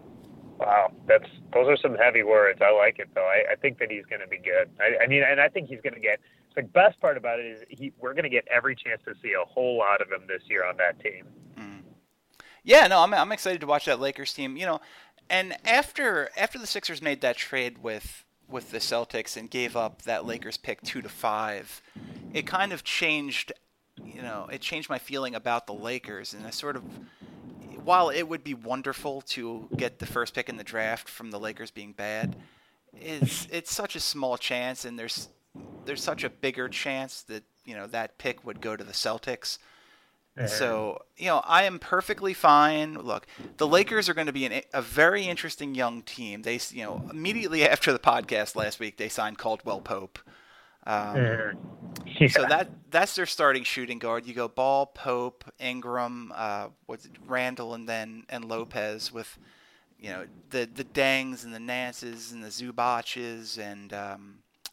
Wow, that's those are some heavy words. I like it, though. I, I think that he's going to be good. I, I mean, and I think he's going to get – the best part about it is he, we're going to get every chance to see a whole lot of him this year on that team. Mm. Yeah, no, I'm I'm excited to watch that Lakers team. You know, and after after the Sixers made that trade with with the Celtics and gave up that Lakers pick two to five, it kind of changed. You know, it changed my feeling about the Lakers, and I sort of. While it would be wonderful to get the first pick in the draft from the Lakers being bad, it's it's such a small chance, and there's. There's such a bigger chance that, you know, that pick would go to the Celtics. Uh-huh. So, you know, I am perfectly fine. Look, the Lakers are going to be an, a very interesting young team. They, you know, immediately after the podcast last week, they signed Caldwell Pope. Um, uh-huh. Yeah. So that that's their starting shooting guard. You go Ball, Pope, Ingram, uh, what's it, Randall, and then and Lopez with, you know, the the Dangs and the Nances and the Zubac's and um,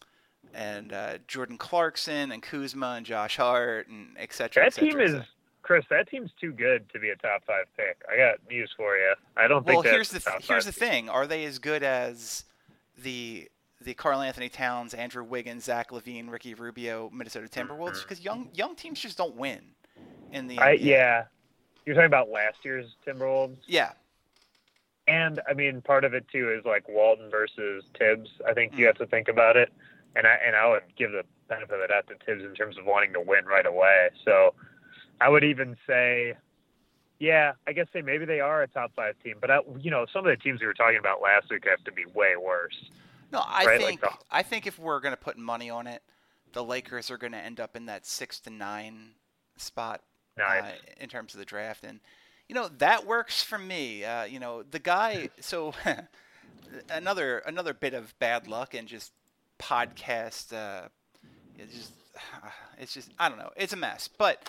and uh, Jordan Clarkson and Kuzma and Josh Hart and et cetera. That et cetera, team is, Chris, that team's too good to be a top five pick. I got news for you. I don't well, think here's that's the top here's the team. thing. Are they as good as the the Karl Anthony Towns, Andrew Wiggins, Zach LaVine, Ricky Rubio, Minnesota Timberwolves? Because mm-hmm. young young teams just don't win in the I, N B A. Yeah. You're talking about last year's Timberwolves? Yeah. And, I mean, part of it, too, is, like, Walton versus Tibbs. I think mm. you have to think about it. And I and I would give the benefit of the doubt to Tibbs in terms of wanting to win right away. So I would even say, yeah, I guess say maybe they are a top five team. But, I, you know, some of the teams we were talking about last week have to be way worse. No, I right? think like the, I think if we're going to put money on it, the Lakers are going to end up in that six to nine spot nice. uh, in terms of the draft. And, you know, that works for me. Uh, you know, the guy – so another another bit of bad luck and just – podcast uh it's just it's just I don't know, it's a mess, but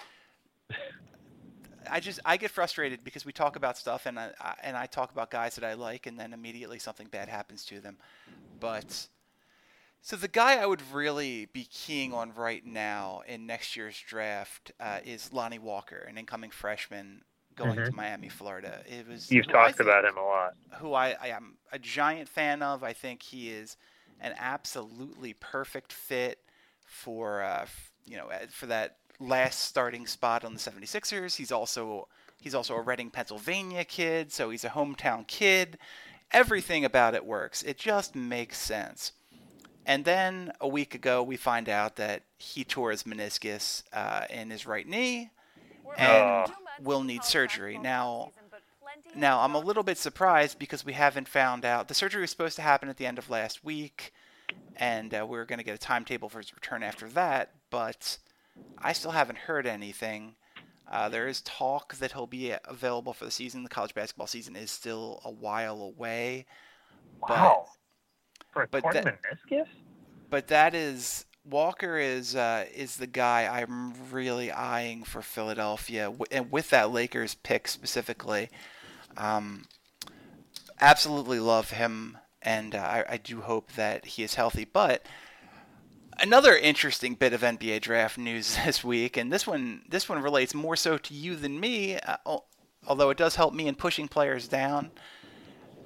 I just I get frustrated because we talk about stuff and I, I and I talk about guys that I like and then immediately something bad happens to them. But so the guy I would really be keying on right now in next year's draft uh, is Lonnie Walker, an incoming freshman going mm-hmm. to Miami, Florida. It was You've talked think, about him a lot. Who I, I am a giant fan of. I think he is an absolutely perfect fit for uh, f- you know for that last starting spot on the seventy-sixers. He's also he's also a Reading, Pennsylvania kid, so he's a hometown kid. Everything about it works. It just makes sense. And then a week ago, we find out that he tore his meniscus uh, in his right knee and oh. will need surgery. Now, Now, I'm a little bit surprised because we haven't found out. The surgery was supposed to happen at the end of last week, and uh, we were going to get a timetable for his return after that, but I still haven't heard anything. Uh, there is talk that he'll be available for the season. The college basketball season is still a while away. Wow. But, for a but torn that, meniscus? But that is... Walker is uh, is the guy I'm really eyeing for Philadelphia, and with that Lakers pick specifically. Um, absolutely love him, and uh, I, I do hope that he is healthy. But another interesting bit of N B A draft news this week, and this one this one relates more so to you than me, uh, although it does help me in pushing players down.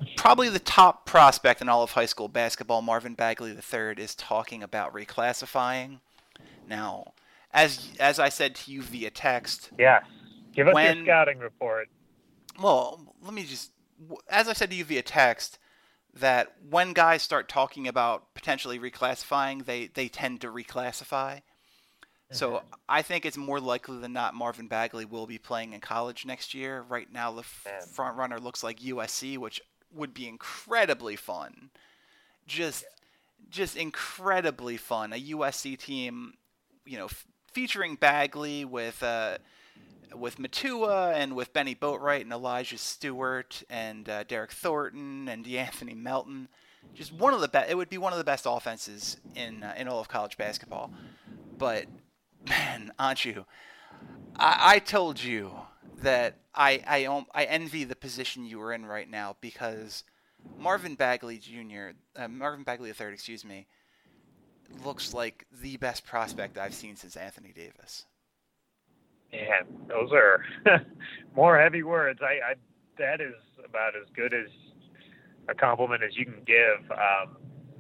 probably the top prospect in all of high school basketball, Marvin Bagley the third, is talking about reclassifying. Now, as as I said to you via text, yes, give us when, your scouting report. Well, let me just, as I said to you via text, that when guys start talking about potentially reclassifying, they, they tend to reclassify. Mm-hmm. So I think it's more likely than not Marvin Bagley will be playing in college next year. Right now, the f- front runner looks like U S C, which would be incredibly fun. Just, yeah. just incredibly fun. A U S C team, you know, f- featuring Bagley with uh, with Matua and with Benny Boatwright and Elijah Stewart and uh, Derek Thornton and DeAnthony Melton. Just one of the best. It would be one of the best offenses in uh, in all of college basketball. But man, Anshu, I, I told you that I I I envy the position you were in right now because Marvin Bagley Junior, uh, Marvin Bagley the third, excuse me, looks like the best prospect I've seen since Anthony Davis. Man, those are more heavy words. I, I that is about as good as a compliment as you can give. Um,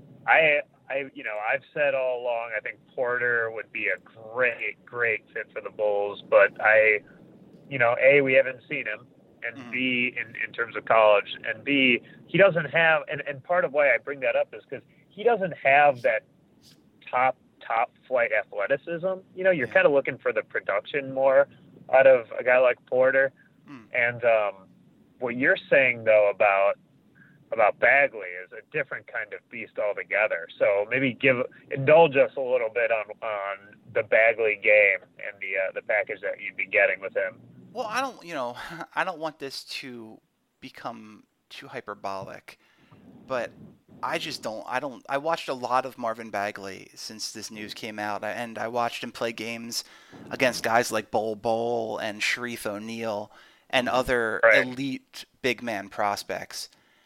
I, I, you know, I've said all along I think Porter would be a great, great fit for the Bulls, but I, you know, A, we haven't seen him, and mm-hmm. B, in, in terms of college, and B, he doesn't have, and, and part of why I bring that up is because he doesn't have that top. top flight athleticism. You know, you're yeah. kind of looking for the production more out of a guy like Porter. Mm. And um, what you're saying though about about Bagley is a different kind of beast altogether. So maybe give indulge us a little bit on on the Bagley game and the uh, the package that you'd be getting with him. Well, I don't, you know, I don't want this to become too hyperbolic, but I just don't, I don't, I watched a lot of Marvin Bagley since this news came out, and I watched him play games against guys like Bol Bol and Sharif O'Neal and other right. elite big man prospects.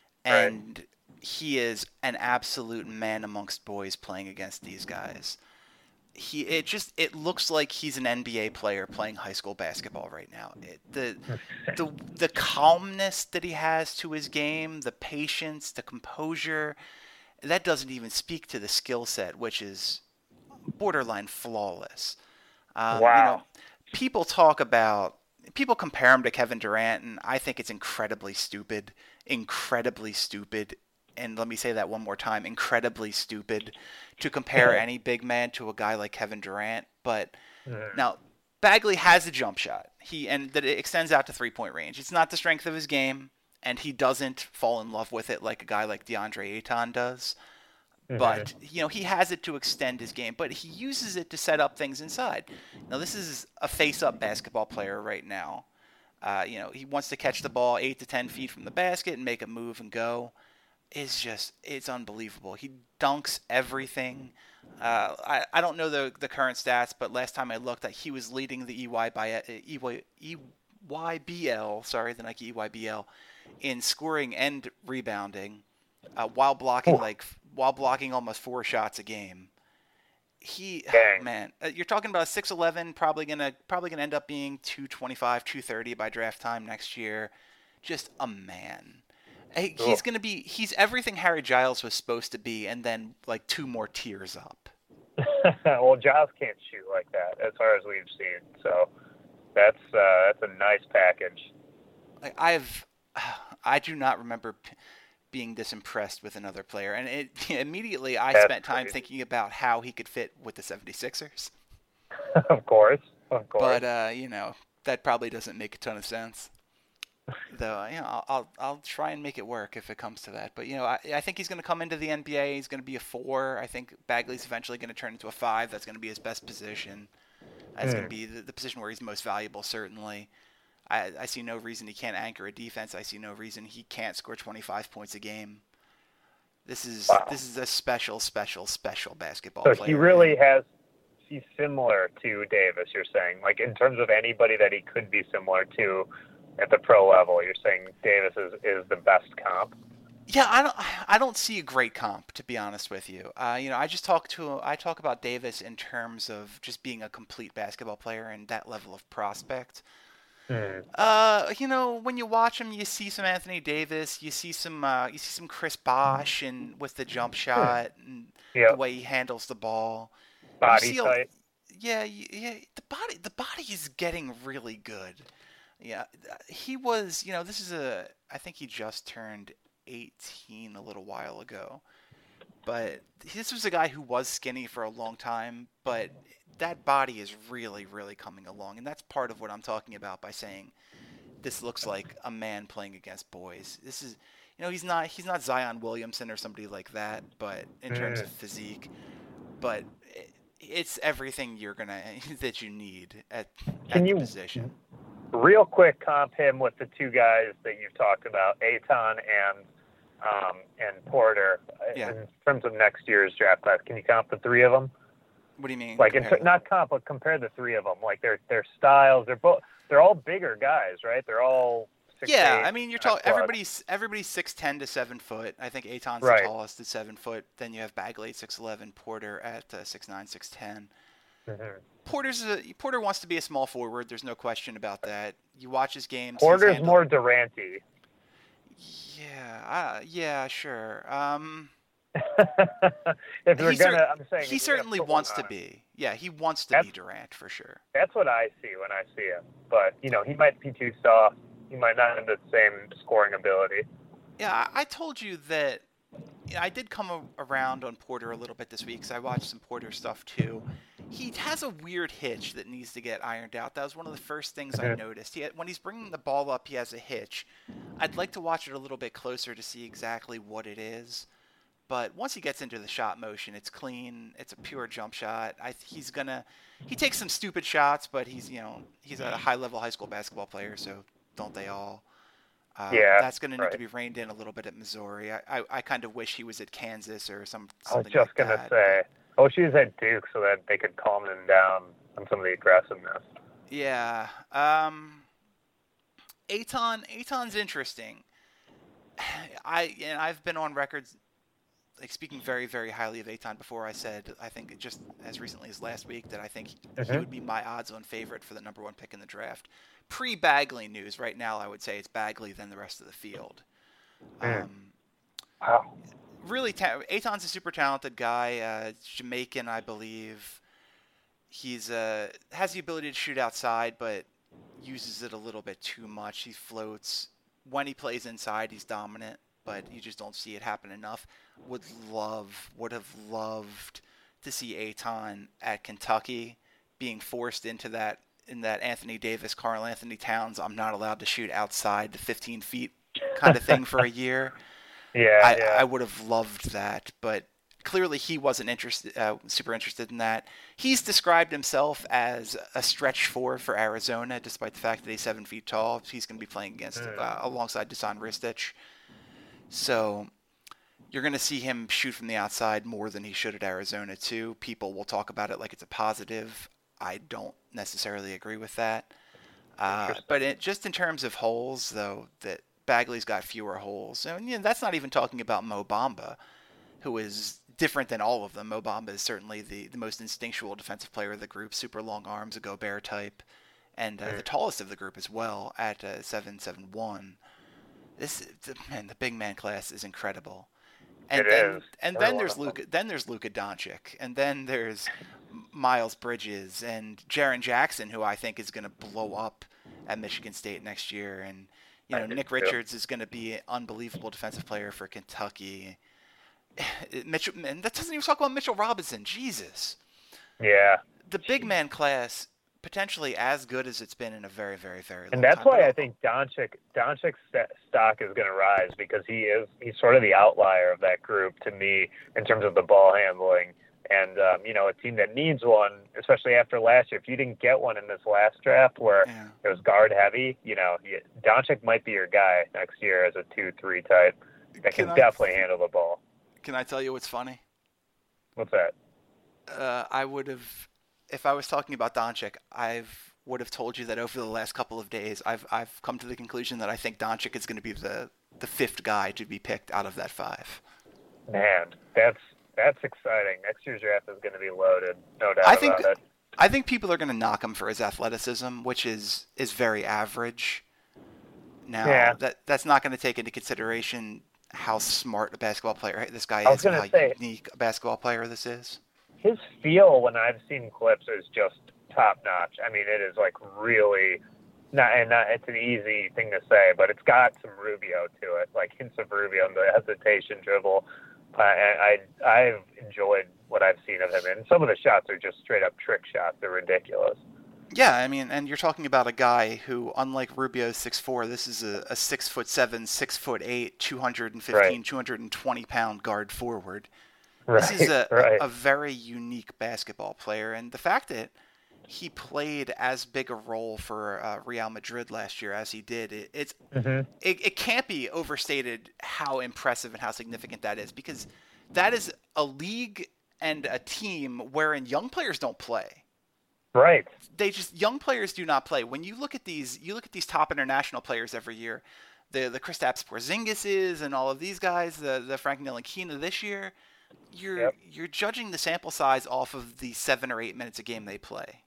And right. he is an absolute man amongst boys playing against these guys. He, it just, it looks like he's an N B A player playing high school basketball right now. It, the, the, the calmness that he has to his game, the patience, the composure, that doesn't even speak to the skill set, which is borderline flawless. Um, wow. You know, people talk about, people compare him to Kevin Durant, and I think it's incredibly stupid, incredibly stupid. And let me say that one more time, incredibly stupid to compare yeah. any big man to a guy like Kevin Durant. But yeah. now, Bagley has a jump shot. He and that it extends out to three-point range. It's not the strength of his game, and he doesn't fall in love with it like a guy like DeAndre Ayton does. Mm-hmm. But, you know, he has it to extend his game, but he uses it to set up things inside. Now, this is a face-up basketball player right now. Uh, you know, he wants to catch the ball eight to ten feet from the basket and make a move and go. Is just, it's unbelievable. He dunks everything. Uh, I, I don't know the the current stats, but last time I looked, that he was leading the E Y by E Y B L, sorry, the Nike E Y B L, in scoring and rebounding, uh, while blocking oh. like while blocking almost four shots a game. He, oh, man, uh, you're talking about a six eleven, probably gonna probably gonna end up being two twenty-five, two thirty by draft time next year. Just a man. He's cool. going to be, he's everything Harry Giles was supposed to be, and then like two more tiers up. Well, Giles can't shoot like that as far as we've seen. So that's, uh, that's a nice package. Like I've, I do not remember p- being this impressed with another player. And it immediately I that's spent time crazy. thinking about how he could fit with the seventy-sixers. Of course. Of course. But, uh, you know, that probably doesn't make a ton of sense. Though, you know, I'll, I'll I'll try and make it work if it comes to that. But, you know, I, I think he's going to come into the N B A. He's going to be a four. I think Bagley's eventually going to turn into a five. That's going to be his best position. That's mm. going to be the, the position where he's most valuable, certainly. I, I see no reason he can't anchor a defense. I see no reason he can't score twenty-five points a game. This is wow. this is a special, special, special basketball so player. So he really has – he's similar to Davis, you're saying. Like, in terms of anybody that he could be similar to – at the pro level, you're saying Davis is, is the best comp? Yeah, I don't I don't see a great comp, to be honest with you. Uh, you know, I just talk to I talk about Davis in terms of just being a complete basketball player and that level of prospect. Hmm. Uh, you know, when you watch him, you see some Anthony Davis, you see some, uh, you see some Chris Bosh, and with the jump shot and Yep. the way he handles the ball. Body you see a- type. Yeah, y- yeah. The body, the body is getting really good. Yeah, he was. You know, this is a. I think he just turned eighteen a little while ago, but this was a guy who was skinny for a long time, but that body is really, really coming along, and that's part of what I'm talking about by saying this looks like a man playing against boys. This is, you know, he's not he's not Zion Williamson or somebody like that, but in terms of physique, but it, it's everything you're gonna that you need at, Can at the you- position. Real quick, comp him with the two guys that you've talked about, Aton and um, and Porter. Yeah. In terms of next year's draft class, can you comp the three of them? What do you mean? Like, in compared ter- not comp, but compare the three of them. Like their their styles. They're both. They're all bigger guys, right? They're all. Six, Yeah, eight, I mean, you're nine talking plus. everybody's everybody's six ten to seven foot. I think Aton's Right. the tallest at seven foot. Then you have Bagley at six eleven, Porter at uh, six nine, six ten. Mhm. Porter's a, Porter wants to be a small forward. There's no question about that. You watch his games. he's Porter's handled- more Durant-y. Yeah, uh, yeah, sure. Um, if they're he cer- gonna, I'm saying if he you're gonna certainly put wants one to on him, be. Yeah, he wants to That's- be Durant for sure. That's what I see when I see him. But you know, he might be too soft. He might not have the same scoring ability. Yeah, I I told you that you know, I did come a- around on Porter a little bit this week, because I watched some Porter stuff too. He has a weird hitch that needs to get ironed out. That was one of the first things I Mhm. noticed. He had, when he's bringing the ball up, he has a hitch. I'd like to watch it a little bit closer to see exactly what it is. But once he gets into the shot motion, it's clean. It's a pure jump shot. I, he's gonna. He takes some stupid shots, but he's you know he's a high-level high school basketball player, so don't they all? Uh, Yeah, that's going to need right. to be reined in a little bit at Missouri. I, I, I kind of wish he was at Kansas or some. I was something just like gonna that. say, oh, she was at Duke so that they could calm him down on some of the aggressiveness. Yeah. Um, Aton. Aton's interesting. I and I've been on record, like speaking very, very highly of Aton before. I said I think just as recently as last week that I think he Mhm. would be my odds-on favorite for the number one pick in the draft. Pre-Bagley news, right now I would say it's Bagley then the rest of the field. Mm. Um, Wow. really, ta- Aton's a super talented guy. Uh, Jamaican, I believe. He's uh, has the ability to shoot outside, but uses it a little bit too much. He floats. When he plays inside, he's dominant, but you just don't see it happen enough. Would love, would have loved to see Aton at Kentucky being forced into that in that Anthony Davis, Karl Anthony Towns, I'm not allowed to shoot outside the fifteen feet kind of thing for a year. Yeah, I, yeah. I would have loved that, but clearly he wasn't interested, uh, super interested in that. He's described himself as a stretch four for Arizona, despite the fact that he's seven feet tall. He's going to be playing against Mm. uh, alongside Dusan Ristic. So you're going to see him shoot from the outside more than he should at Arizona too. People will talk about it like it's a positive. I don't necessarily agree with that. Uh, but it, just in terms of holes, though, that Bagley's got fewer holes. And you know, that's not even talking about Mo Bamba, who is different than all of them. Mo Bamba is certainly the, the most instinctual defensive player of the group, super long arms, a Gobert type, and uh, the tallest of the group as well at uh, seven seven one. This the, man, the big man class is incredible. And It then, is. And There's then a there's lot of Luka. Then there's Luka Doncic, and then there's Miles Bridges and Jaren Jackson, who I think is going to blow up at Michigan State next year. And you I know, do Nick too. Richards is going to be an unbelievable defensive player for Kentucky. Mitchell, and that doesn't even talk about Mitchell Robinson. Jesus, Yeah. the big man class potentially as good as it's been in a very, very, very long And that's time. why But I think Doncic Doncic's st- stock is going to rise, because he is he's sort of the outlier of that group to me in terms of the ball handling. And um, you know, a team that needs one, especially after last year. If you didn't get one in this last draft where Yeah. it was guard heavy, you know, you, Doncic might be your guy next year as a two three type that can, Can I- definitely handle the ball. Can I tell you what's funny? What's that? Uh, I would have, if I was talking about Doncic, I would have told you that over the last couple of days, I've I've come to the conclusion that I think Doncic is going to be the the fifth guy to be picked out of that five. Man, that's that's exciting. Next year's draft is going to be loaded, no doubt I think about it. I think people are going to knock him for his athleticism, which is is very average. Now, Yeah. that that's not going to take into consideration how smart a basketball player this guy I was is and gonna how say- unique a basketball player this is. His feel when I've seen clips is just top notch. I mean, it is like really not, and not, it's an easy thing to say, but it's got some Rubio to it, like hints of Rubio and the hesitation dribble. Uh, I, I I've enjoyed what I've seen of him, and some of the shots are just straight up trick shots. They're ridiculous. Yeah, I mean, and you're talking about a guy who, unlike Rubio's six foot four, this is a, a six foot seven, six foot eight, two hundred fifteen, Right. two hundred twenty pound guard forward. Right, This is a, right. a, a very unique basketball player, and the fact that he played as big a role for uh, Real Madrid last year as he did, it, it's hmm it, it can't be overstated how impressive and how significant that is, because that is a league and a team wherein young players don't play. Right. They just young players do not play. When you look at these, you look at these top international players every year, the the Kristaps Porzingises and all of these guys, the the Frank Ntilikina this year. You're Yep. you're judging the sample size off of the seven or eight minutes a game they play.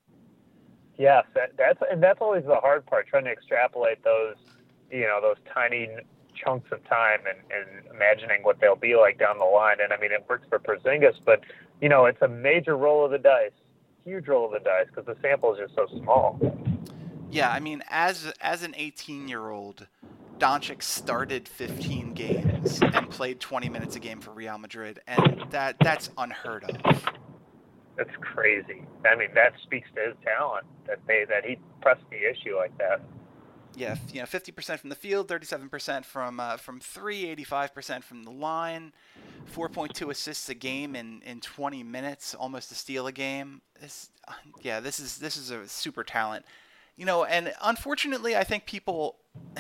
Yes, that, that's and that's always the hard part, trying to extrapolate those, you know, those tiny chunks of time and, and imagining what they'll be like down the line. And I mean, it works for Porzingis, but you know, it's a major roll of the dice, huge roll of the dice, because the sample is just so small. Yeah, I mean, as as an eighteen-year-old, Doncic started fifteen games and played twenty minutes a game for Real Madrid, and that that's unheard of. That's crazy. I mean, that speaks to his talent that they that he pressed the issue like that. Yeah, f- you know, fifty percent from the field, thirty-seven percent from uh, from three, eighty-five percent from the line, four point two assists a game in, in twenty minutes, almost a steal a game. This, yeah, this is this is a super talent, you know. And unfortunately, I think people,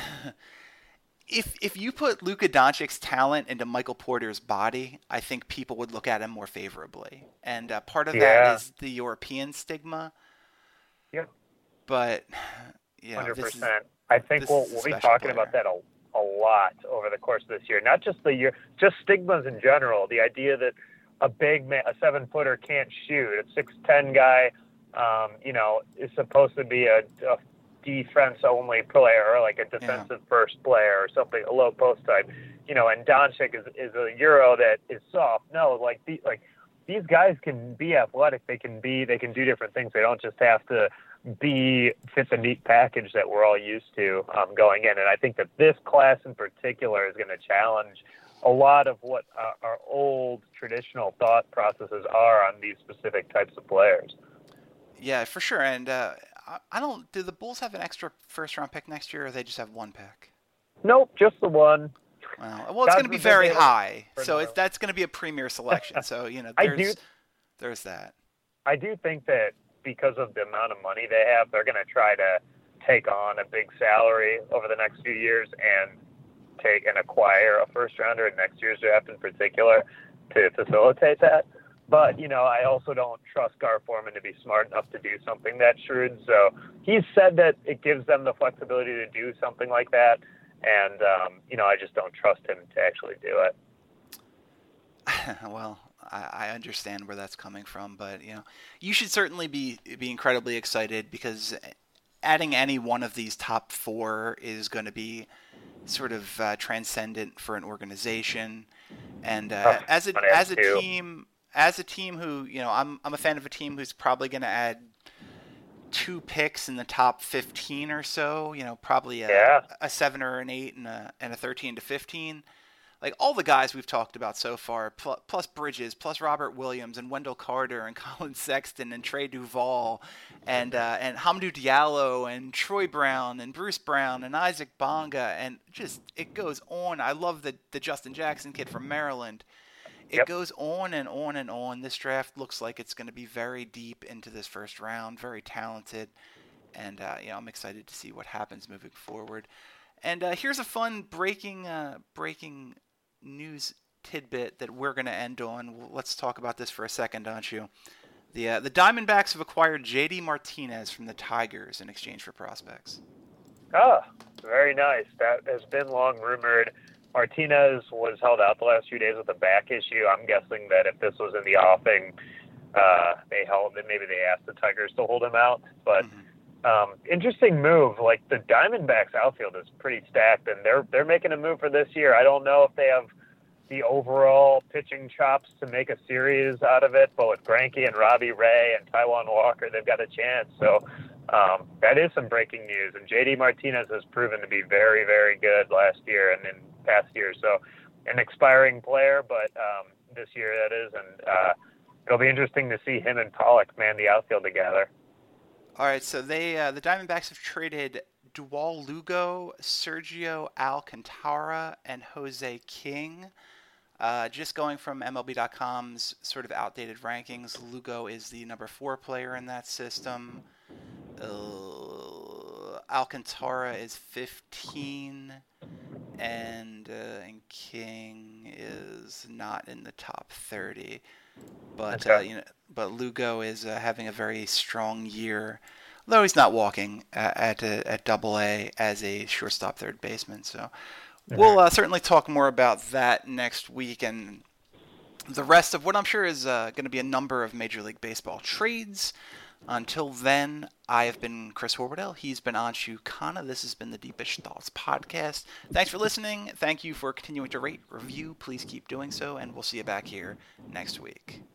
if if you put Luka Doncic's talent into Michael Porter's body, I think people would look at him more favorably. And uh, part of Yeah. that is the European stigma. Yep. But yeah, Hundred this is- percent. I think this we'll is a we'll be special talking about player. that a, a lot over the course of this year. Not just the year, just stigmas in general. The idea that a big man, a seven footer, can't shoot. A six ten guy, um, you know, is supposed to be a, a defense only player, or like a defensive first player, or something, a low post type. You know, and Doncic is is a Euro that is soft. No, like the, like these guys can be athletic. They can be they can do different things. They don't just have to be fit the neat package that we're all used to um, going in. And I think that this class in particular is going to challenge a lot of what uh, our old traditional thought processes are on these specific types of players. Yeah, for sure. And uh, I- I don't. Do the Bulls have an extra first round pick next year, or they just have one pick? Nope, just the one. Well, well it's God going to be forbid very they don't high, for so another it's, that's going to be a premier selection. So you know, I there's do- there's that. I do think that because of the amount of money they have, they're going to try to take on a big salary over the next few years and take and acquire a first rounder in next year's draft in particular to facilitate that. But, you know, I also don't trust Gar Forman to be smart enough to do something that shrewd. So he's said that it gives them the flexibility to do something like that. And, um, you know, I just don't trust him to actually do it. Well, I, I understand where that's coming from, but you know, you should certainly be be incredibly excited, because adding any one of these top four is going to be sort of uh, transcendent for an organization, and uh, Oh, as a I am as a too. team, as a team who you know, I'm I'm a fan of a team who's probably going to add two picks in the top fifteen or so. You know, probably a, Yeah. a seven or an eight and a and a thirteen to fifteen. Like all the guys we've talked about so far, pl- plus Bridges, plus Robert Williams and Wendell Carter and Colin Sexton and Trey Duvall and uh, and Hamidou Diallo and Troy Brown and Bruce Brown and Isaac Bonga, and just it goes on. I love the the Justin Jackson kid from Maryland. It Yep. goes on and on and on. This draft looks like it's going to be very deep into this first round, very talented, and uh, you know, I'm excited to see what happens moving forward. And uh, here's a fun breaking uh, breaking news tidbit that we're going to end on. Well, let's talk about this for a second, don't you? The uh, the Diamondbacks have acquired J D Martinez from the Tigers in exchange for prospects. Ah, very nice. That has been long rumored. Martinez was held out the last few days with a back issue. I'm guessing that if this was in the offing, uh, they held, maybe they asked the Tigers to hold him out. But Mm-hmm. um, interesting move. Like the Diamondbacks outfield is pretty stacked, and they're they're making a move for this year. I don't know if they have the overall pitching chops to make a series out of it, but with Greinke and Robbie Ray and Taijuan Walker, they've got a chance. So um, that is some breaking news. And J D Martinez has proven to be very, very good last year and in past years. So an expiring player, but um, this year that is. And uh, it'll be interesting to see him and Pollock man the outfield together. All right, so they uh, the Diamondbacks have traded Dual Lugo, Sergio Alcantara, and Jose King. Uh, just going from M L B dot com's sort of outdated rankings, Lugo is the number four player in that system. Uh, Alcantara is fifteen, and, uh, and King is not in the top thirty. But Okay. uh, you know, but Lugo is uh, having a very strong year, though he's not walking uh, at uh, at Double A as a shortstop third baseman. So we'll uh, certainly talk more about that next week and the rest of what I'm sure is uh, going to be a number of Major League Baseball trades. Until then, I have been Chris Horwedel. He's been Anshu Khanna. This has been the Deepish Thoughts podcast. Thanks for listening. Thank you for continuing to rate, review. Please keep doing so, and we'll see you back here next week.